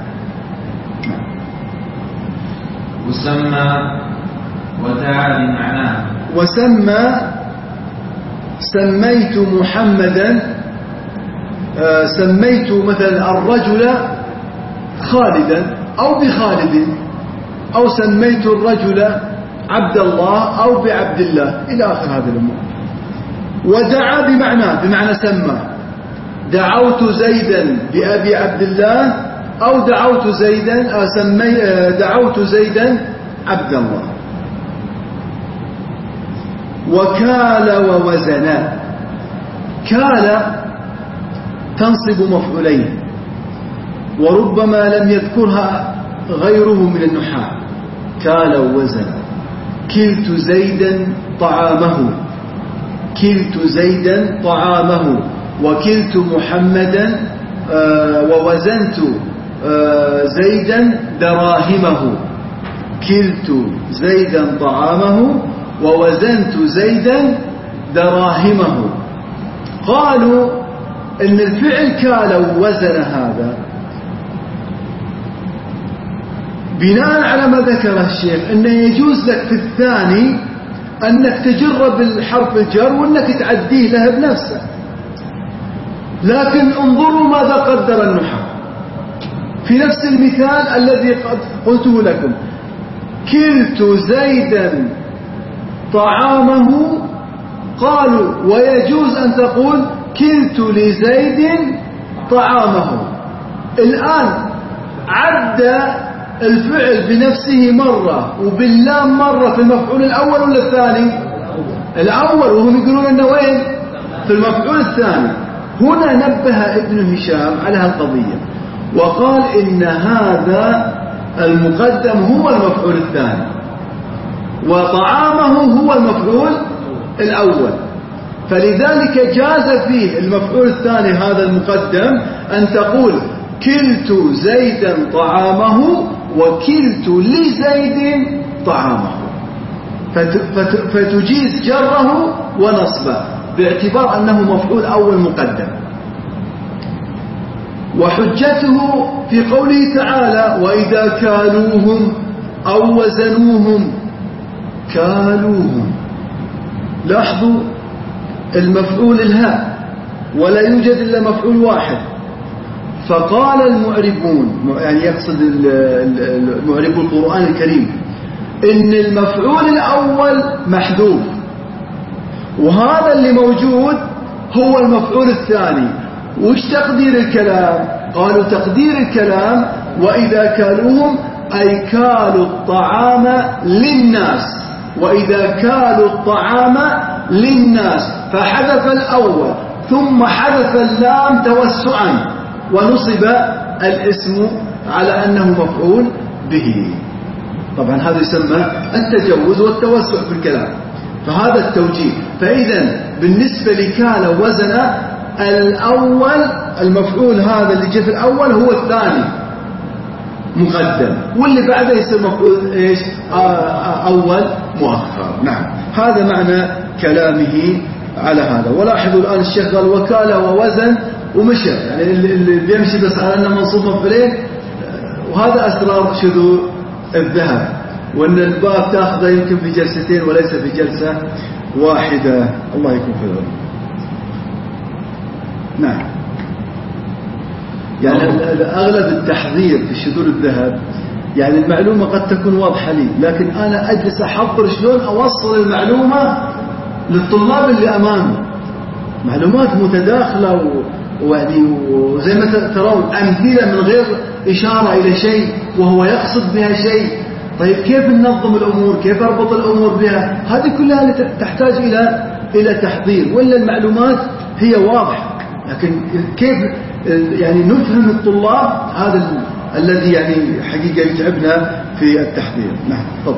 وسمى ودعا بمعناه. وسمى سميت محمدا آه سميت مثلا الرجل خالدا أو بخالد، أو سميت الرجل عبد الله أو بعبد الله إلى آخر هذه الأمور. ودعا بمعنى بمعنى سمى، دعوت زيدا بأبي عبد الله أو دعوت زيدا سمي دعوت زيدا عبد الله. وكال ووزنا، كال تنصب مفعولين وربما لم يذكرها غيره من النحاة. كال ووزن، كلت زيدا طعامه، كلت زيدا طعامه، وكلت محمدا ووزنت زيدا دراهمه. كلت زيدا طعامه ووزنت زيدا دراهمه. قالوا ان الفعل كال ووزن هذا بناء على ما ذكره الشيخ انه يجوز لك في الثاني انك تجر بالحرف الجر وانك تعديه له بنفسه، لكن انظروا ماذا قدر النحاة في نفس المثال الذي قد قلته لكم. كلت زيدا طعامه، قالوا ويجوز أن تقول كلت لزيد طعامه. الآن عد الفعل بنفسه مرة وباللام مرة في المفعول الأول ولا الثاني؟ الأول، وهم يقولون أنه وين؟ في المفعول الثاني. هنا نبه ابن هشام على هالقضية وقال إن هذا المقدم هو المفعول الثاني وطعامه هو المفعول الأول، فلذلك جاز فيه المفعول الثاني هذا المقدم أن تقول كلت زيدا طعامه وكلت لزيد طعامه، فتجيز جره ونصبه باعتبار أنه مفعول أول مقدم. وحجته في قوله تعالى وإذا كالوهم أو وزنوهم، كالوهم، لاحظوا المفعول الهاء ولا يوجد إلا مفعول واحد، فقال المعربون، يعني يقصد المعرب القرآن الكريم، إن المفعول الأول محذوف وهذا اللي موجود هو المفعول الثاني. وش تقدير الكلام؟ قالوا تقدير الكلام وإذا كالوهم أي كالوا الطعام للناس، وإذا كالوا الطعام للناس، فحذف الأول ثم حذف اللام توسعا ونصب الاسم على أنه مفعول به. طبعا هذا يسمى التجوز والتوسع في الكلام، فهذا التوجيه. فإذا بالنسبة لكال وزن الأول المفعول هذا اللي جاء في الأول هو الثاني مقدم، واللي بعده يصير مفعول إيش؟ أول مؤخر. نعم، هذا معنى كلامه على هذا. ولاحظوا الآن الشيخ قال وكالة ووزن ومشى، يعني اللي بيمشي بس على أنه منصوب مفعولين، وهذا أسرار شذور الذهب، وأن الباب تأخذه يمكن في جلستين وليس في جلسة واحدة. الله يكون في ذلك. نعم، يعني أغلب التحضير في شذور الذهب، يعني المعلومة قد تكون واضحة لي، لكن أنا أجلس أحضر شلون أوصل المعلومة للطلاب اللي أمامي. معلومات متداخلة ويعني وزي ما ترون أمثلة من غير إشارة إلى شيء وهو يقصد بها شيء. طيب كيف ننظم الأمور؟ كيف أربط الأمور بها؟ هذه كلها تحتاج إلى إلى تحضير، ولا المعلومات هي واضحة، لكن كيف يعني نفهم الطلاب؟ هذا ال... الذي يعني حقيقة يتعبنا في التحضير. نعم، تفضل.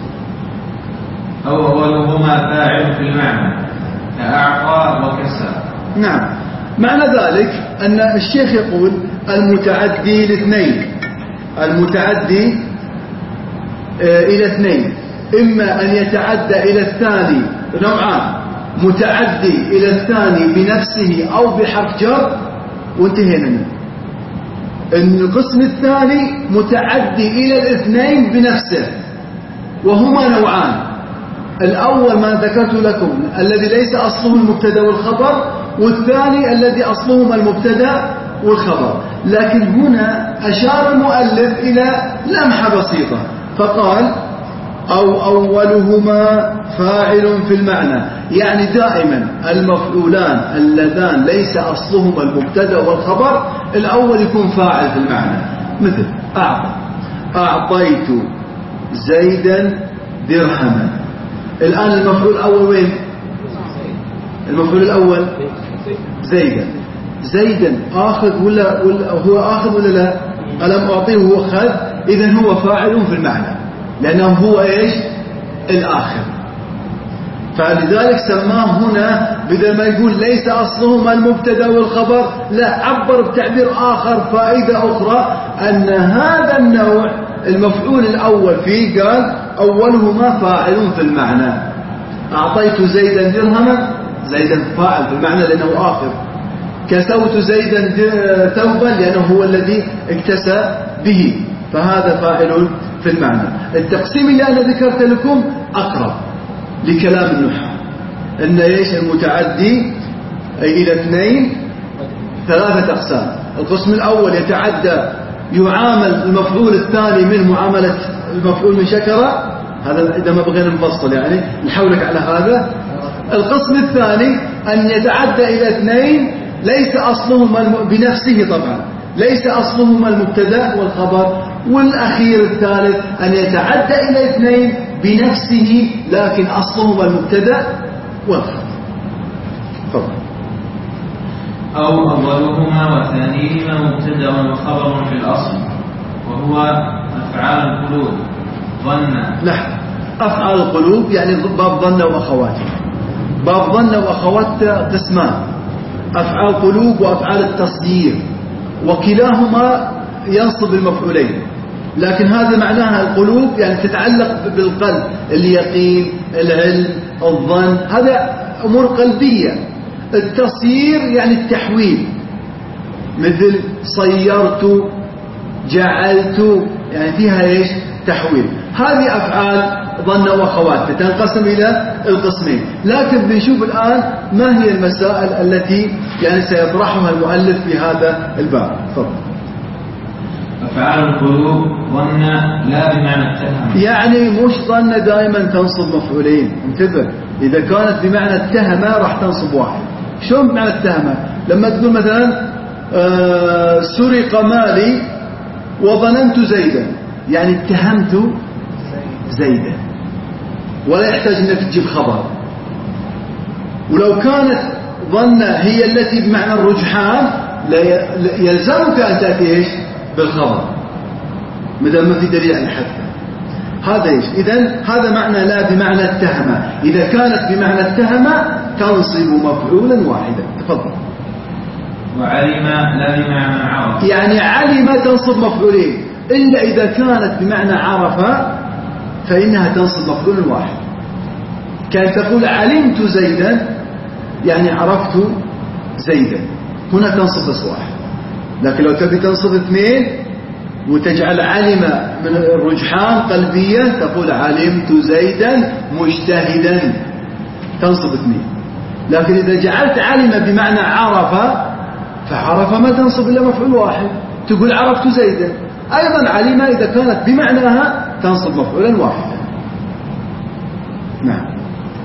أو أولهما فاعل في المعنى كأعطى وكسى. نعم، معنى ذلك أن الشيخ يقول المتعدي لاثنين، المتعدي إلى اثنين، إما أن يتعدى إلى الثاني، نوعان، متعدي إلى الثاني بنفسه أو بحرف جر، وانتهينا منه. القسم الثاني متعدي إلى الاثنين بنفسه، وهما نوعان. الأول ما ذكرت لكم الذي ليس أصله المبتدا والخبر، والثاني الذي أصلهما المبتدا والخبر. لكن هنا أشار المؤلف إلى لمحة بسيطة فقال أو أولهما فاعل في المعنى. يعني دائما المفعولان اللذان ليس أصلهما المبتدأ والخبر، الأول يكون فاعل في المعنى. مثل أعطى، أعطيت زيدا درهما. الآن المفعول الأول وين؟ المفعول الأول زيدا. زيدا آخذ ولا, ولا هو آخذ ولا لا؟ ألم أعطيه هو خذ، إذن هو فاعل في المعنى لأنه هو إيش؟ الآخر. فلذلك سماه هنا بدل ما يقول ليس أصلهما المبتدا والخبر، لا، عبر بتعبير آخر فائدة أخرى أن هذا النوع المفعول الأول فيه قال أولهما فاعل في المعنى. أعطيت زيدا درهما، زيدا فاعل في المعنى لأنه آخر. كسوت زيدا ثوبا لأنه هو الذي اكتسى به، فهذا فاعل في المعنى. التقسيم اللي أنا ذكرت لكم أقرب لكلام النحاة، أن إيش المتعدي إلى اثنين ثلاثة أقسام. القسم الأول يتعدى يعامل المفعول الثاني من معاملة المفعول من شكرة، هذا إذا ما بغينا نفصل يعني نحولك على هذا. القسم الثاني أن يتعدى إلى اثنين ليس أصلهما بنفسه، طبعا ليس أصلهما المبتدأ والخبر. والأخير الثالث أن يتعدى إلى اثنين بنفسه لكن أصلهما المبتدأ والخبر. فضل. أو أولهما وثانيهما مبتدأ وخبر في الأصل، وهو أفعال القلوب ظن. نعم، أفعال القلوب يعني باب ظن وأخواته. باب ظن وأخواته قسمان، أفعال قلوب وأفعال التصدير، وكلاهما ينصب المفعولين، لكن هذا معناها القلوب يعني تتعلق بالقلب، اليقين، العلم، الظن، هذا أمور قلبية. التصيير يعني التحويل، مثل صيرت، جعلت، يعني فيها إيش؟ تحويل. هذه أفعال ظن وأخواتها تنقسم إلى القسمين. لكن بنشوف الآن ما هي المسائل التي يعني سيطرحها المؤلف في هذا الباب. تفضل. أفعال القلوب ظن لا بمعنى اتهم، يعني مش ظن دائما تنصب مفعولين، انتبه. إذا كانت بمعنى اتهم راح تنصب واحد. شلون بمعنى اتهم؟ لما تقول مثلا آه سرق مالي وظننت زيدا، يعني اتهمت زيدا، ولا يحتاج انك تجيب خبر. ولو كانت ظن هي التي بمعنى الرجحان يلزمك ان تاتي ايش؟ بالخبر، مدام ما في دليل على الحذف. هذا ايش؟ اذن هذا معنى لا بمعنى اتهم. اذا كانت بمعنى اتهم تنصب مفعولا واحدا. تفضل. وعلم لا بمعنى عرف، يعني علم تنصب مفعولين، إلا إذا كانت بمعنى عرف فإنها تنصب مفعول واحد. كان تقول علمت زيدا يعني عرفت زيدا، هنا تنصب بس واحد. لكن لو تبي تنصب اثنين وتجعل علم من الرجحان قلبية، تقول علمت زيدا مجتهدا، تنصب اثنين. لكن إذا جعلت علم بمعنى عرف فعرف ما تنصب إلا مفعول واحد، تقول عرفت زيدا. أيضا علم إذا كانت بمعناها تنصب مفعولا واحدا. نعم.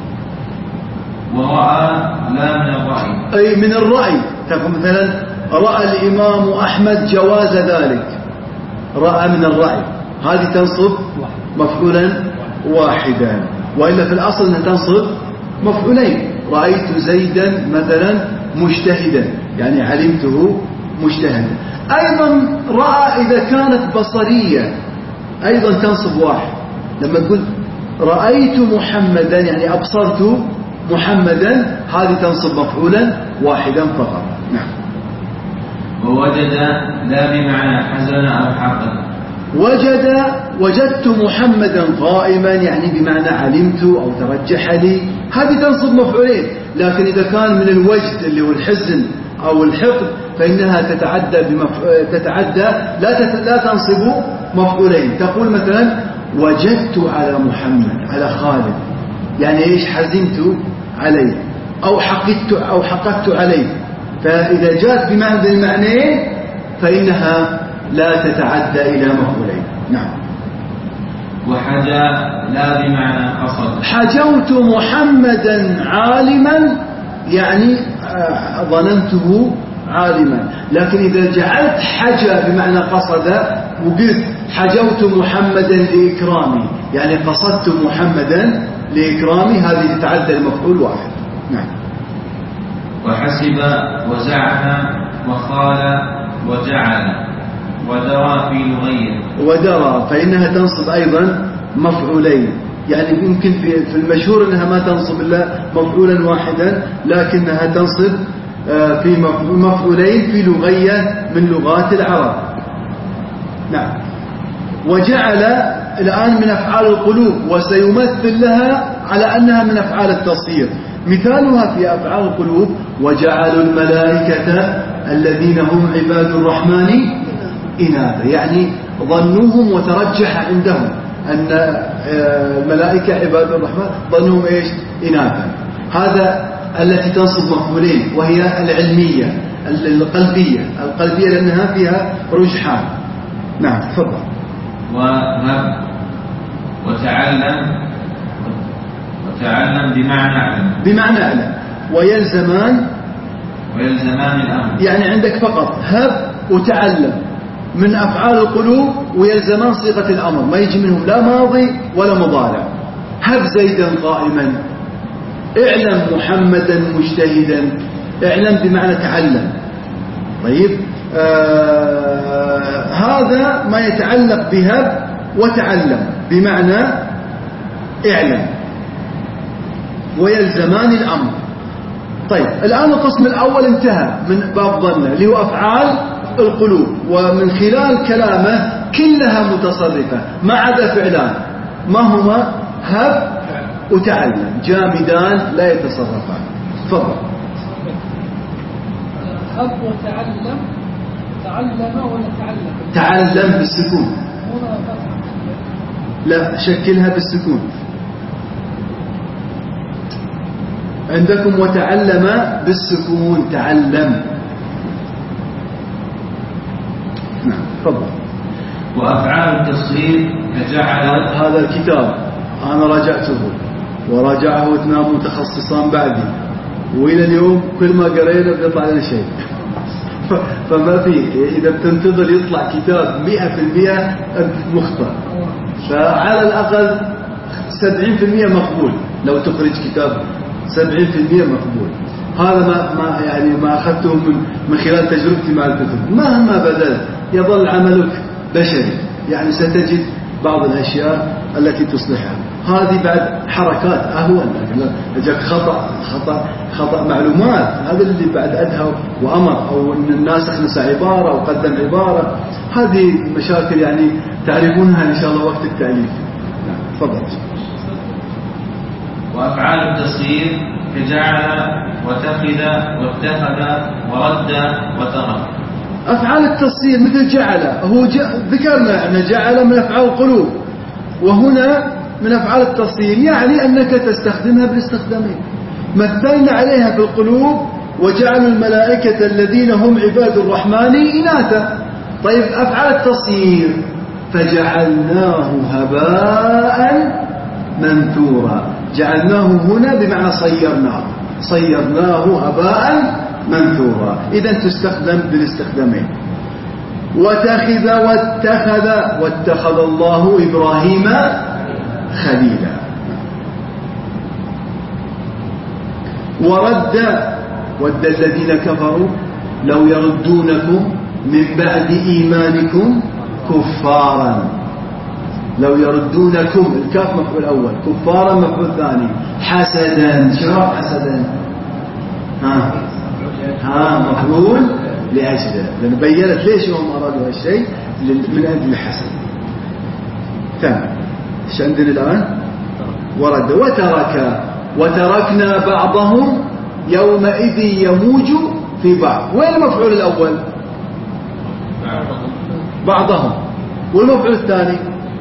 ورأى لا من الرأي، أي من الرأي. تقول مثلا رأى الإمام أحمد جواز ذلك، رأى من الرأي، هذه تنصب مفعولا واحدا. وإلا في الأصل أنها تنصب مفعولين. رأيت زيدا مثلا مجتهدا، يعني علمته مجتهدا. أيضا رأى إذا كانت بصرية أيضا تنصب واحد. لما تقول رأيت محمدا يعني أبصرت محمدا، هذه تنصب مفعولا واحدا فقط. نعم. ووجد لا بمعنى حزن أو حقد، وجد وجدت محمدا قائما يعني بمعنى علمت أو ترجح لي، هذه تنصب مفعولين. لكن إذا كان من الوجد اللي هو الحزن أو الحقد فإنها تتعدى بمف... تتعدى لا تت... لا تنصب مفعولين. تقول مثلا وجدت على محمد، على خالد، يعني ايش؟ حزنت عليه أو حقدت أو حقدت عليه. فإذا جاءت بمعنى المعنيين فإنها لا تتعدى إلى مفعولين. نعم. حجا لا بمعنى قصد. حجوت محمدا عالما يعني ظننته عالما، لكن إذا جعلت حجا بمعنى قصد وقلت حجوت محمدا لإكرامي يعني قصدت محمدا لإكرامي، هذه تتعدى المفعول واحد. نعم. وحسب وزعم وخال وجعل ودرى في لغير. ودرى فإنها تنصب أيضا مفعولين، يعني يمكن في في المشهور أنها ما تنصب إلا مفعولا واحدا، لكنها تنصب في مفعولين في لغية من لغات العرب. نعم. وجعل الآن من أفعال القلوب، وسيمثل لها على أنها من أفعال التصير. مثالها في أفعال القلوب وجعلوا الملائكة الذين هم عباد الرحمن إناثا، يعني ظنوهم وترجح عندهم أن الملائكة عباد الرحمن، ظنوهم إيش؟ إناثا. هذا التي تنصب مفعولين، وهي العلمية القلبية القلبية لأنها فيها رجحان. نعم تفضل. وهب وتعلم وتعلم بمعنى علم بمعنى علم ويلزمان ويلزمان الأمر، يعني عندك فقط هب وتعلم من أفعال القلوب ويلزمان صيغة الأمر، ما يجي منهم لا ماضي ولا مضارع. هب زيدا قائما، اعلم محمدا مجتهدا، اعلم بمعنى تعلم. طيب آه هذا ما يتعلق بهب وتعلم بمعنى اعلم ويلزمان الأمر. طيب الآن القسم الأول انتهى من باب ظن اللي هو أفعال القلوب، ومن خلال كلامه كلها متصرفة ما عدا فعلان، ما هما؟ هب وتعلم، جامدان لا يتصرفان. تفضل. هب وتعلم، تعلم ولا تعلم؟ تعلم بالسكون. لا شكلها بالسكون عندكم، وتعلم بالسكون تعلم. نعم تفضل. وأفعال التصغير كجعل. هذا الكتاب أنا راجعته وراجعه اثنان متخصصان بعدي، وإلى اليوم كل ما قرينا بيطلع لنا شيء. فما في، إذا بتنتظر يطلع كتاب مئة في المئة أنت مخطئ، فعلى الأقل سبعين في المئة مقبول. لو تخرج كتاب سبعين في المئة مقبول. هذا ما ما يعني ما أخذته من من خلال تجربتي مع الكتب. مهما بذلت يظل عملك بشري، يعني ستجد بعض الأشياء التي تصلحها. هذه بعد حركات أهون، جاك خطأ خطأ خطأ معلومات، هذا اللي بعد أدهى وأمر، أو أن الناس أخلص عبارة أو قدم عبارة. هذه مشاكل يعني تعرفونها إن شاء الله وقت التأليف. نعم تفضل. وأفعال التصغير كجعل واتخذ واتخذ ورد وترك. أفعال التصغير مثل جعل، هو ذكرنا أن جعل من أفعال القلوب، وهنا من أفعال التصغير، يعني أنك تستخدمها بالاستخدامين. مثلنا عليها في القلوب وجعلوا الملائكة الذين هم عباد الرحمن إناثا. طيب أفعال التصغير فجعلناه هباء منثورا، جعلناه هنا بمعنى صيرناه، صيرناه هباء منثورا، إذا تستخدم بالاستخدامين. واتخذ واتخذ واتخذ الله إبراهيم خليلا. ورد ود الذين كفروا لو يردونكم من بعد إيمانكم كفارا، لو يردونكم، الكاف مفعول أول، كفارا مفعول ثاني، حسدا. شو حسدا؟ ها ها مفعول لأجله، لأن بيّنت ليش هم أرادوا هالشيء، من أجل الحسد. تمام. ايش عندنا الآن؟ ورد وترك، وتركنا بعضهم يومئذ يموج في بعض. وين المفعول الأول؟ بعضهم. والمفعول الثاني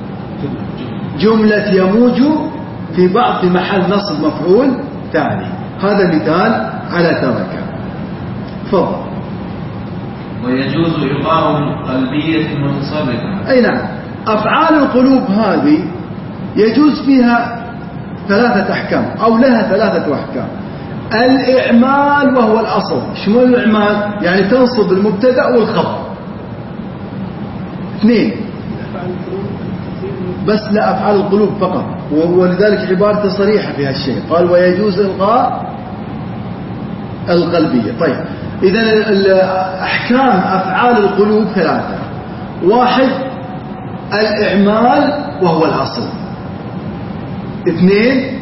جملة يموج في بعض في محل نصب مفعول ثاني. هذا مثال على ترك. تفضل. ويجوز إلغاء القلبية المتصرفة. أي نعم. أفعال القلوب هذه يجوز فيها ثلاثة أحكام أو لها ثلاثة أحكام. الإعمال وهو الأصل. شمول الإعمال؟ يعني تنصب المبتدأ والخبر. اثنين بس لا أفعال القلوب فقط، ولذلك عبارته صريحة في هالشيء، قال ويجوز إلغاء القلبية. طيب إذن أحكام أفعال القلوب ثلاثة. واحد الإعمال وهو الأصل. اثنين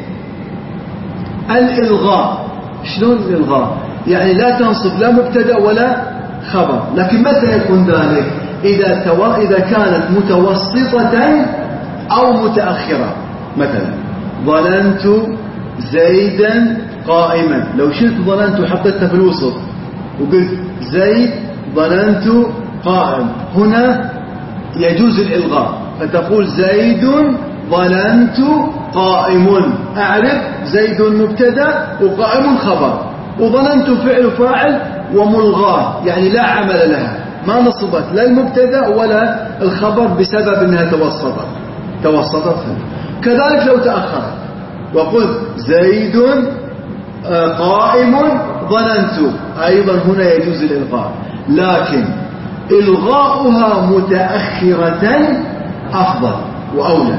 الإلغاء. شلون الإلغاء؟ يعني لا تنصب لا مبتدأ ولا خبر، لكن متى يكون ذلك؟ إذا, تو... إذا كانت متوسطة أو متأخرة. مثلا ظننت زيدا قائما، لو شلت ظننت وحطيتها في الوسط وقلت زيد ظننت قائم، هنا يجوز الإلغاء، فتقول زيد ظننت قائم. أعرف زيد مبتدا وقائم خبر، وظننت فعل فاعل وملغاه، يعني لا عمل لها، ما نصبت لا المبتدا ولا الخبر بسبب أنها توسطت توسطت كذلك لو تأخرت وقلت زيد قائم ظننت، أيضا هنا يجوز الإلغاء، لكن إلغاؤها متأخرة أفضل وأولى،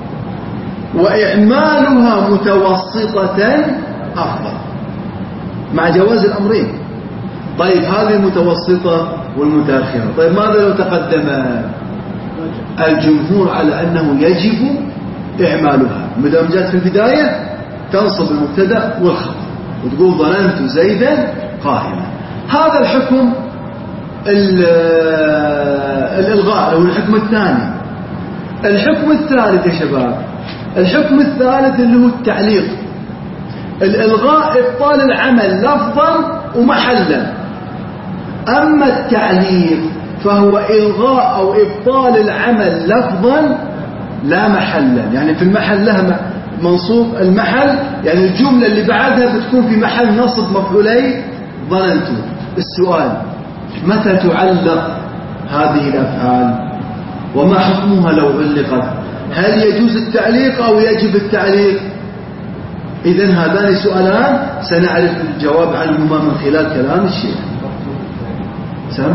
وإعمالها متوسطة أفضل مع جواز الأمرين. طيب هذه المتوسطة والمتأخرة، طيب ماذا لو تقدم؟ الجمهور على أنه يجب إعمالها، مدام جاءت في البداية تنصب المبتدأ والخبر وتقول ظننت زيدا قائما. هذا الحكم الإلغاء هو الحكم الثاني. الحكم الثالث يا شباب، الحكم الثالث اللي هو التعليق. الإلغاء إبطال العمل لفظا ومحلا، أما التعليق فهو إلغاء أو إبطال العمل لفظا لا محلا، يعني في المحل لها منصوب المحل، يعني الجملة اللي بعدها بتكون في محل نصب مفعولي ظننت. السؤال متى تعلق هذه الأفعال وما حكمها لو علقت؟ هل يجوز التعليق أو يجب التعليق؟ إذن هذان سؤالان سنعرف الجواب عنهما من خلال كلام الشيخ. سم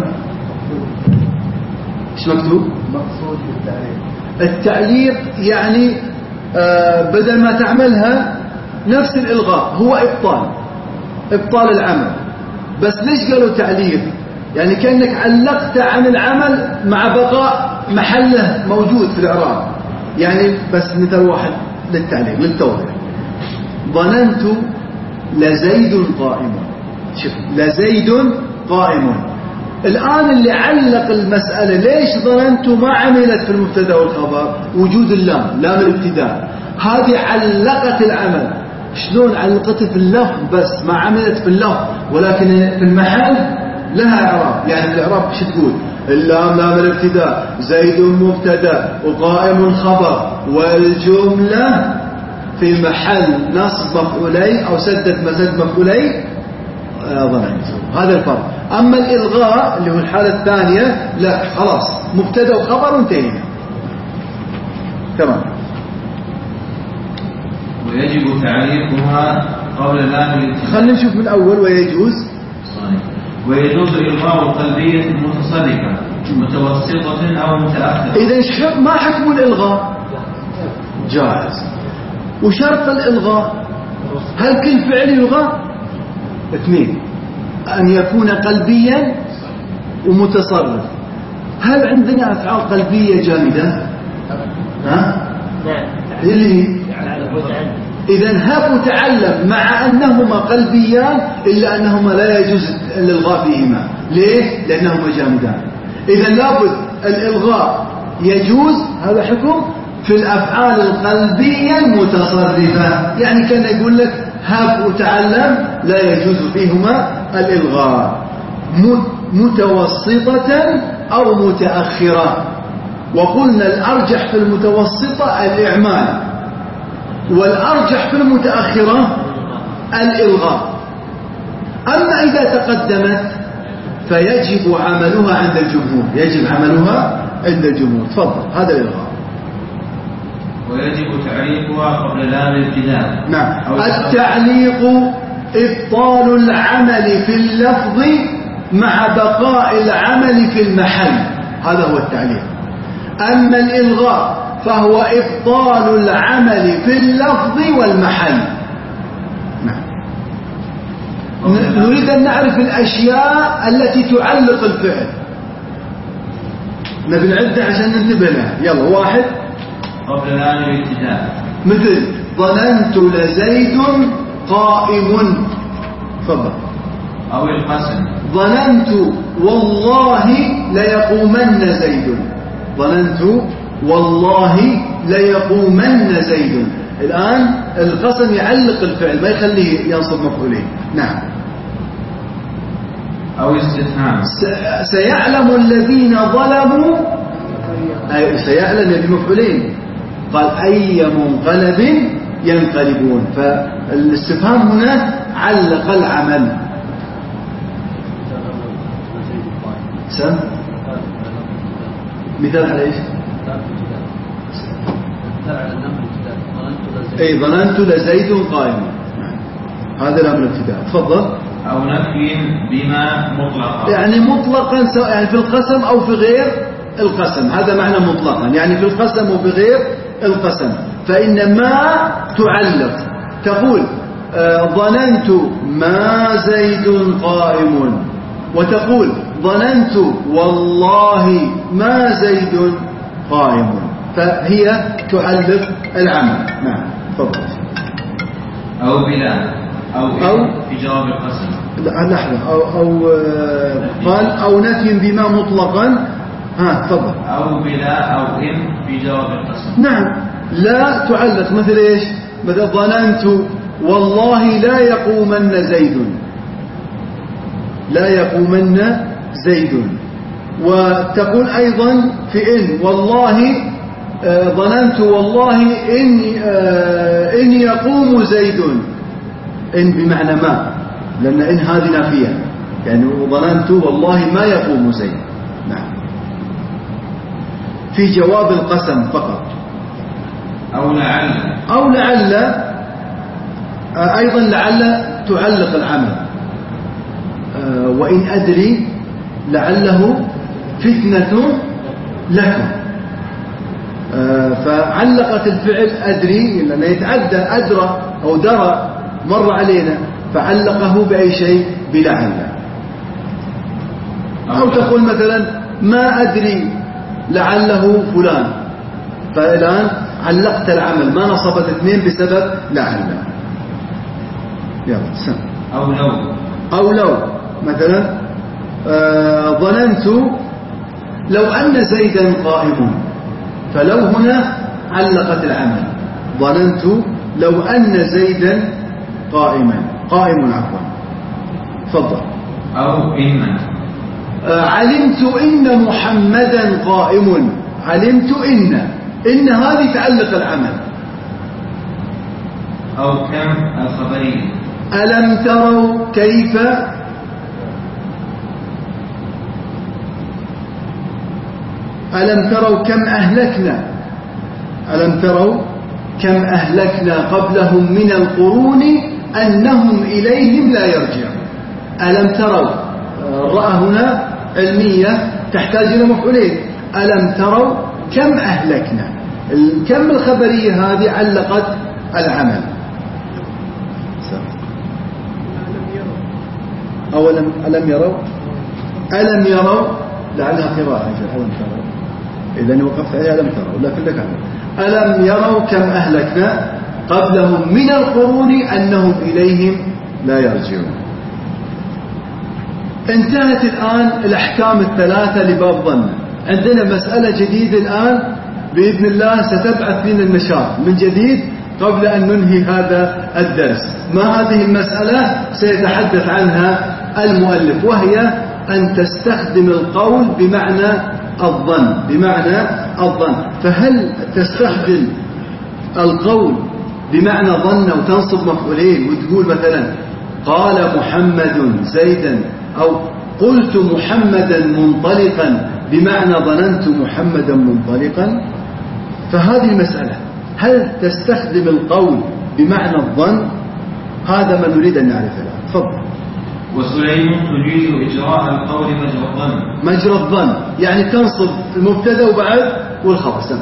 ايش مكتوب؟ مقصود بالتعليق التعليق يعني آه بدل ما تعملها نفس الإلغاء هو إبطال إبطال العمل، بس ليش قالوا تعليق؟ يعني كأنك علقت عن العمل مع بقاء محله موجود في الإعراب. يعني بس مثال واحد للتعليق للتوضيح، ظننت لزيد قائم. شوف لزيد قائم، الآن اللي علق المسألة ليش ظننت ما عملت في المبتدا والخبر؟ وجود اللام، لام الابتداء، هذه علقت العمل. شلون علقته في اللفظ بس ما عملت في اللفظ، ولكن في المحل لها إعراب. يعني في الإعراب شو تقول؟ اللام لام الابتداء، زيد مبتدا وقائم خبر، والجملة في محل نصب مفعولي أو سدد مسد مفعولي ظننت. هذا الفرق. أما الإلغاء اللي هو الحالة الثانية لا، خلاص مبتدا وخبر وانتهينا. تمام. ويجب تعليقها قبل لام الابتداء. خلينا نشوف من الأول. ويجوز صحيح. ويجوز إلغاء القلبية المتصرفة متوسطة أو متأخرة. إذا ما حكم الإلغاء؟ جائز. وشرط الإلغاء هل كل فعل يلغى؟ اثنين، أن يكون قلبيا ومتصرف. هل عندنا أفعال قلبية جامدة؟ ها؟ نعم. اللي إذن هب تعلم مع أنهما قلبيان إلا أنهما لا يجوز الإلغاء فيهما. ليه؟ لأنهما جامدان. إذن لابد الإلغاء يجوز. هذا حكم في الأفعال القلبية المتصرفة، يعني كان يقول لك هب وتعلم لا يجوز فيهما الإلغاء، متوسطة أو متأخرة. وقلنا الأرجح في المتوسطة الإعمال، والأرجح في المتأخرة الإلغاء. أما إذا تقدمت فيجب عملها عند الجمهور، يجب عملها عند الجمهور. تفضل. هذا الإلغاء. ويجب تعليقها قبل لام الابتداء. نعم. التعليق إبطال العمل في اللفظ مع بقاء العمل في المحل، هذا هو التعليق. أما الإلغاء فهو إبطال العمل في اللفظ والمحل. نعم. نريد أن نعرف الأشياء التي تعلق الفعل، نبي نعدها عشان ننتبه لها. يلا. واحد، قبل لام الابتداء، مثل ظننت لزيد قائم. تفضل. أو القسم، ظننت والله ليقومن زيد. ظننت والله ليقومن زيد. الآن القسم يعلق الفعل ما يخليه ينصب مفعولين. نعم. أو استفهام، سيعلم الذين ظلموا، أي سيعلم يبي مفعولين، قال أي منقلب ينقلبون، فالاستفهام هنا علق العمل. سم مثال على ايش؟ اي ظننت لزيد قائم، هذا الامر الابتداء. تفضل. أو نفي بما مطلقا، يعني مطلقا سواء يعني في القسم أو في غير القسم، هذا معنى مطلقا، يعني في القسم وفي غير القسم. فإن ما تعلق، تقول ظننت ما زيد قائم، وتقول ظننت والله ما زيد قائم، فهي تعلق العمل. نعم. تفضل. أو بلا أو, أو في جواب القسم. لحظة. أو, أو قال أو نفي بما مطلقا. ها تفضل. أو بلا أو إن في جواب القسم. نعم. لا تعلق مثل إيش؟ مثل ظننت والله لا يقومن زيد، لا يقومن زيد. وتقول أيضا في إن والله ظننت والله إن, إن يقوم زيد. إن بمعنى ما، لأن إن هذه نافية، يعني ظننت والله ما يقوم زيد. نعم. في جواب القسم فقط. أو لعل، أو لعل أيضا لعل تعلق العمل. وإن أدري لعله فتنة لكم، فعلقت الفعل أدري لأنه يتعدى أدرى أو درى مر علينا، فعلقه بأي شيء بلعل. أو تقول مثلا ما أدري لعله فلان، فالآن علقت العمل، ما نصبت اثنين بسبب لعل. يلا سم. أو لو، أو لو مثلا آه ظننت لو أن زيدا قائم، فلو هنا علقت العمل. ظننت لو أن زيدا قائما، قائم عفوا. تفضل. أو إن، آه علمت إن محمدا قائم. علمت إن، إن هذه تعلق العمل. أو كم الخبرية، ألم تروا كيف ألم تروا كم أهلكنا، ألم تروا كم أهلكنا قبلهم من القرون أنهم إليهم لا يرجعون. ألم تروا، الراء هنا علمية تحتاج إلى مفعولين. ألم تروا كم أهلكنا، كم الخبرية هذه علقت العمل. أولم ألم يروا، ألم يروا لعلها قراءة. ألم تروا إذا وقفت عليها ألم تروا، لكن لك ألم يروا كم أهلكنا قبلهم من القرون أنهم إليهم لا يرجعون. انتهت الآن الأحكام الثلاثة لباب ظن. عندنا مسألة جديدة الآن بإذن الله ستبعث لنا النشاط من جديد قبل أن ننهي هذا الدرس. ما هذه المسألة؟ سيتحدث عنها المؤلف، وهي أن تستخدم القول بمعنى الظن، بمعنى الظن. فهل تستخدم القول بمعنى ظن وتنصب مفعولين وتقول مثلا قال محمد زيدا، أو قلت محمدا منطلقا بمعنى ظننت محمدا منطلقا؟ فهذه المسألة هل تستخدم القول بمعنى الظن؟ هذا ما نريد أن نعرفه الآن. تفضل. وسليم تجيز إجراء القول مجرى الظن. مجرى الظن يعني تنصب المبتدا وبعد والخبر. سم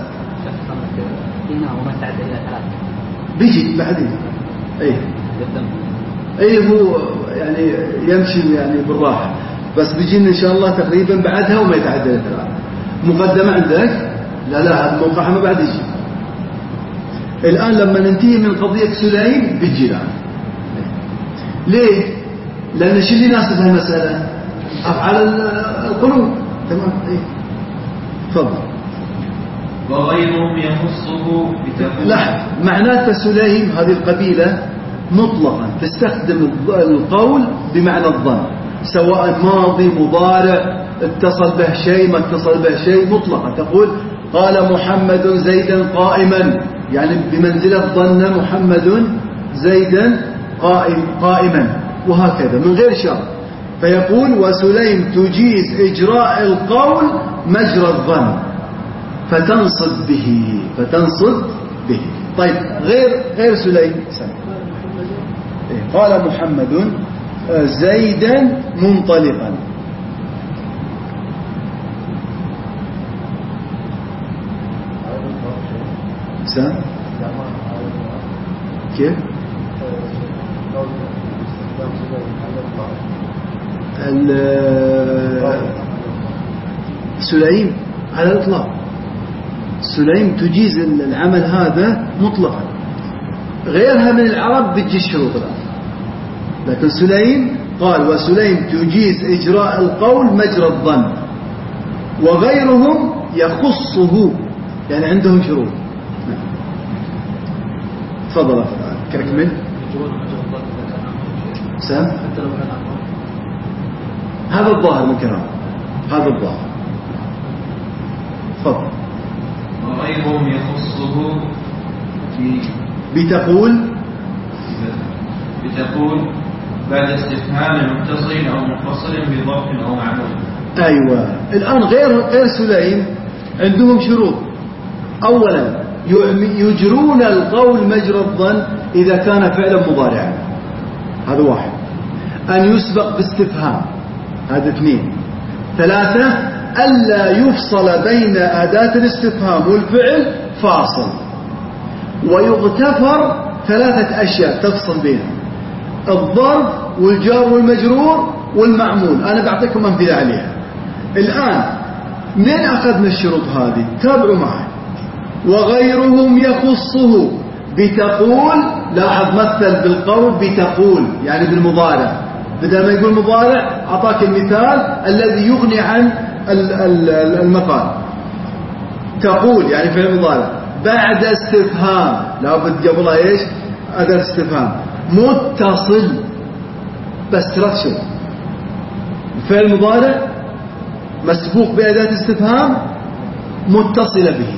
بيجي بعدين. ايه ايه هو يعني يمشي يعني بالراحه، بس بيجينا ان شاء الله تقريبا بعدها وما يتعدى الثلاث. مقدمه عندك؟ لا لا هذا موقعها ما بعد يجي. الان لما ننتهي من قضيه سليم بيجي الان. ليه؟ لان شو اللي يناسب هالمساله؟ افعال القلوب. تمام. ايه تفضل. وغيرهم يخصه بتقول. لا معناته سليم هذه القبيلة مطلقا تستخدم القول بمعنى الظن، سواء ماضي مضارع اتصل به شيء ما اتصل به شيء، مطلقا تقول قال محمد زيدا قائما، يعني بمنزلة ظن محمد زيدا قائم قائما، وهكذا من غير شرط. فيقول وسليم تجيز إجراء القول مجرى الظن فتنصب به فتنصب به. طيب غير غير سليم قال محمد زيدا منطلقا. سام كيف سليم على الإطلاق. سليم تجيز العمل هذا مطلقا، غيرها من العرب بتجي الشروط الآن، لكن سليم قال وسليم تجيز إجراء القول مجرى الظن، وغيرهم يخصه يعني عندهم شروط. تفضل أفضل كمل. سام هذا الظاهر من كلام، هذا الظاهر. تفضل. وغيرهم يخصه بتقول بتقول بعد استفهام متصل أو منفصل بظرف أو معمول. أيوة. الآن غير غير سليم عندهم شروط. أولا يجرون القول مجرى الظن إذا كان فعلا مضارعا، هذا واحد. أن يسبق باستفهام، هذا اثنين. ثلاثة ألا يفصل بين أداة الاستفهام والفعل فاصل، ويغتفر ثلاثة أشياء تفصل بينهم: الظرف والجار والمجرور والمعمول. أنا بعطيكم أمثلة عليها. الآن منين أخذنا الشروط هذه؟ تابعوا معي. وغيرهم يخصه بتقول. لاحظ مثل بالقول بتقول يعني بالمضارع، بدل ما يقول مضارع أعطاك المثال الذي يغني عن المقال. تقول يعني فعل مضارع بعد استفهام، لابد قبلها ايش؟ أداة استفهام متصل، بس ثلاث شروط: الفعل مضارع مسبوق بأداة استفهام متصلة به.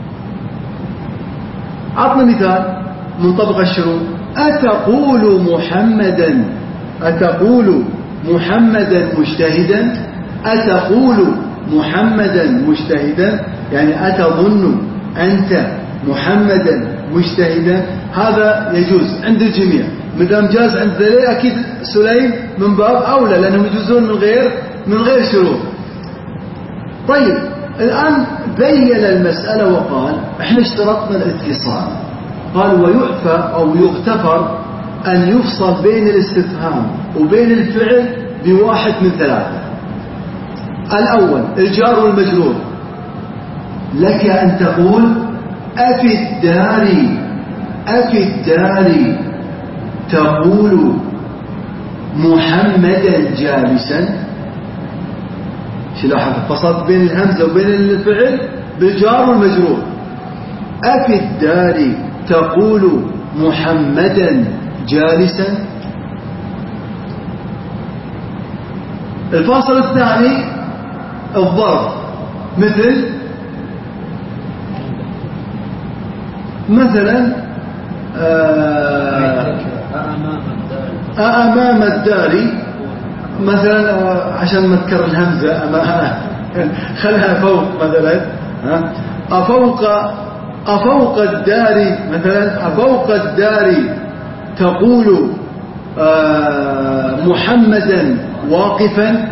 عطنا مثال منطبق الشروط. أتقول محمدا أتقول محمدا مجتهدا؟ أتقول محمدا مجتهدا يعني أتظن أنت محمدا مجتهدا؟ هذا يجوز عند الجميع. مدام جاز عند ذلك أكيد سليم من باب أولى، لأنهم يجوزون من غير من غير شروط. طيب الآن بين المسألة وقال احنا اشترطنا الاتصال. قال ويعفى أو يغتفر أن يفصل بين الاستفهام وبين الفعل بواحد من ثلاثة. الأول الجار والمجرور. لك أن تقول أفي الدار أفي الدار تقول محمدا جالسا. شلاحظ فصلت بين الهمزة وبين الفعل بالجار والمجرور. أفي الدار تقول محمدا جالسا. الفاصل الثاني الظرف، مثل مثلا أمام الدار مثلا، عشان ما تكرر الهمزة خلها فوق مثلا. أفوق أفوق الدار مثلا أفوق الدار تقول آه محمدا واقفا؟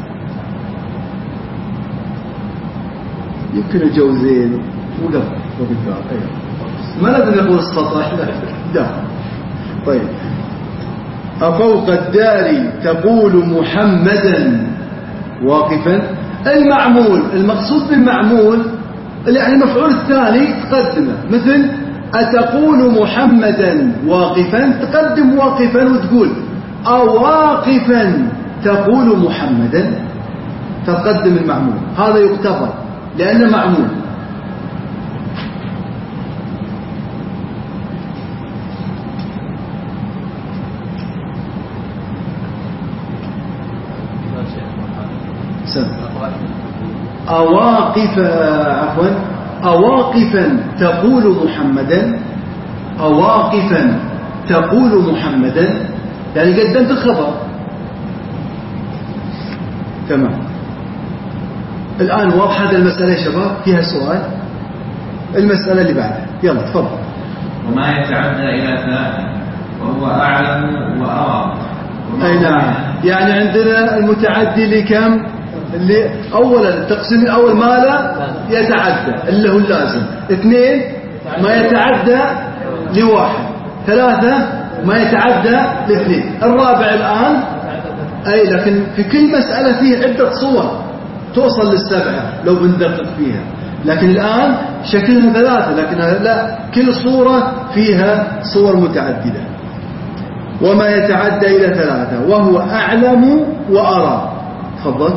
يمكن الجوزين وقف ما لازم يقول السطح لا. طيب أفوق الدار تقول محمدا واقفا. المعمول المقصود بالمعمول يعني المفعول الثاني تقدمه، مثل أتقول محمدا واقفا تقدم واقفا وتقول أواقفا تقول محمدا تقدم المعمول، هذا يغتفر لأنه معمول. أواقف عفوا أواقفا تقول محمدا أواقفا تقول محمدا يعني قدمت الخبر. تمام. الآن واضح هذا المسألة يا شباب؟ فيها سؤال؟ المسألة اللي بعدها يلا تفضل. وما يتعدى إلى ثلاثة وهو أعلم وأرى. أي نعم، يعني عندنا المتعدي لكم؟ اللي أولا التقسيم الأول ما لا يتعدى اللي هو اللازم، اثنين ما يتعدى لواحد، ثلاثة ما يتعدى لاثنين، الرابع الآن أي لكن في كل مسألة فيه عدة صور توصل للسبعة لو بندقق فيها، لكن الآن شكلها ثلاثة لكن لا كل صورة فيها صور متعددة. وما يتعدى إلى ثلاثة وهو أعلم وأرى. تفضل.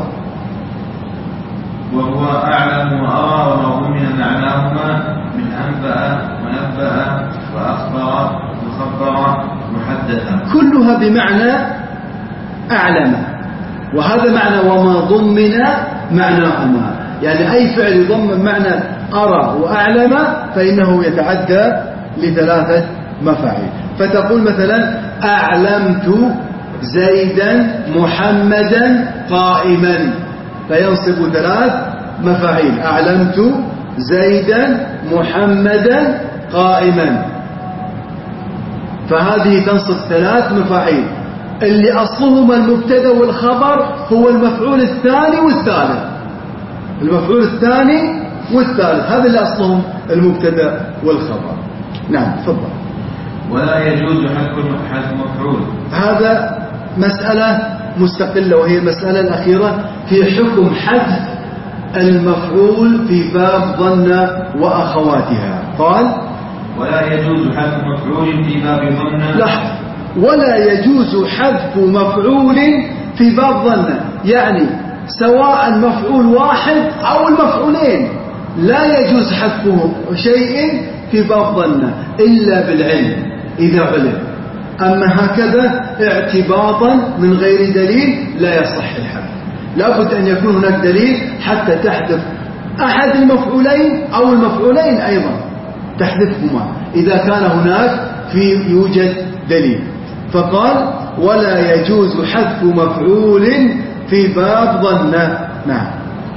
وهو أعلم وأرى وضمن معناهما من أنبأ ونبأ وأخبر وخبر محدثا كلها بمعنى أعلم، وهذا معنى وما ضمن معناهما، يعني أي فعل يضمن معنى أرى وأعلم فإنه يتعدى لثلاثة مفاعيل. فتقول مثلا أعلمت زيدا محمدا قائما فينصب ثلاث مفاعيل، أعلمت زيدا محمدا قائما، فهذه تنصب ثلاث مفاعيل اللي أصلهما المبتدا والخبر هو المفعول الثاني والثالث، المفعول الثاني والثالث هذا اللي أصلهم المبتدا والخبر. نعم تفضل. ولا يجوز حذف مفعول. هذا مسألة مستقلة وهي المسألة الأخيرة في حكم حذف المفعول في باب ظن وأخواتها. قال ولا يجوز حذف مفعول في باب ظن. لحظة، ولا يجوز حذف مفعول في باب ظن، يعني سواء مفعول واحد أو المفعولين لا يجوز حذفه شيء في باب ظن إلا بالعلم إذا علم، أما هكذا اعتباطا من غير دليل لا يصح الحذف، لابد أن يكون هناك دليل حتى تحذف أحد المفعولين أو المفعولين أيضا تحذفهما إذا كان هناك في يوجد دليل. فقال ولا يجوز حذف مفعول في باب ظن. نعم.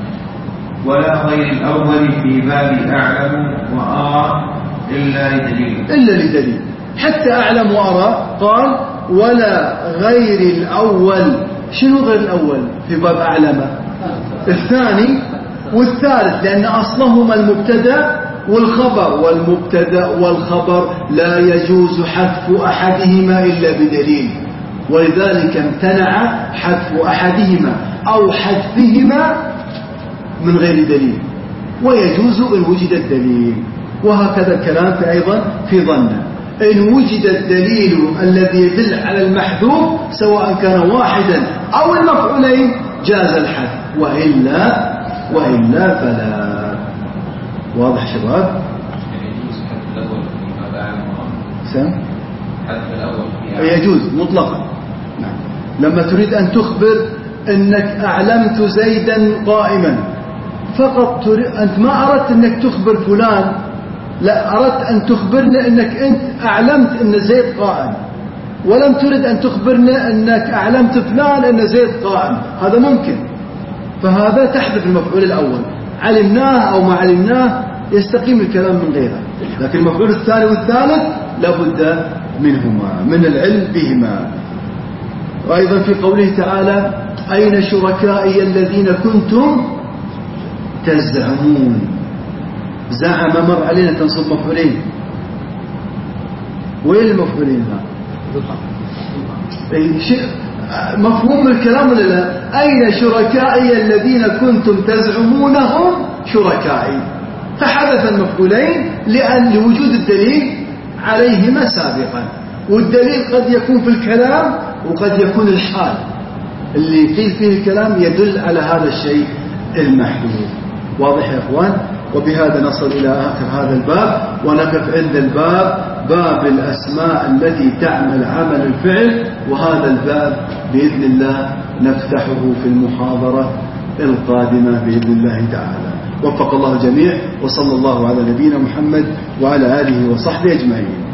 ولا غير الأول في باب أعلم وأرى إلا لدليل إلا لدليل حتى أعلم وأرى. قال ولا غير الأول. شنو غير الأول في باب أعلم؟ الثاني والثالث، لأن أصلهما المبتدا والخبر، والمبتدا والخبر لا يجوز حذف أحدهما إلا بدليل، ولذلك امتنع حذف أحدهما أو حذفهما من غير دليل، ويجوز إن وجد الدليل. وهكذا الكلام في أيضا في ظن، إن وجد الدليل الذي يدل على المحذوف سواء كان واحدا أو المفعولين جاز الحذف، وإلا وإلا فلا. واضح شباب؟ يجوز حذف الأول في باب أعلم وأرى. سم؟ حذف الأول في يجوز مطلقا. نعم. لما تريد أن تخبر أنك أعلمت زيدا قائما فقط تريد، أنت ما أردت أنك تخبر فلان، لا أردت أن تخبرنا أنك أنت أعلمت أن زيد قائم، ولم تريد أن تخبرنا أنك أعلمت فلان أن زيد قائم، هذا ممكن. فهذا تحذف المفعول الأول، علمناه أو ما علمناه يستقيم الكلام من غيره. لكن المفعول الثاني والثالث لابد منهما، من العلم بهما. وأيضا في قوله تعالى أين شركائي الذين كنتم تزعمون. زعم مر علينا تنصب مفعولين، وين المفعولين مفهوم الكلام ولا لا؟ أين شركائي الذين كنتم تزعمونهم شركائي، فحدث المفعولين لأن لوجود الدليل عليهما سابقا، والدليل قد يكون في الكلام وقد يكون الحال اللي قيل فيه الكلام يدل على هذا الشيء المحذوف. واضح يا اخوان؟ وبهذا نصل إلى آخر هذا الباب، ونقف عند الباب باب الأسماء التي تعمل عمل الفعل، وهذا الباب بإذن الله نفتحه في المحاضرة القادمة بإذن الله تعالى. وفق الله الجميع، وصلى الله على نبينا محمد وعلى آله وصحبه أجمعين.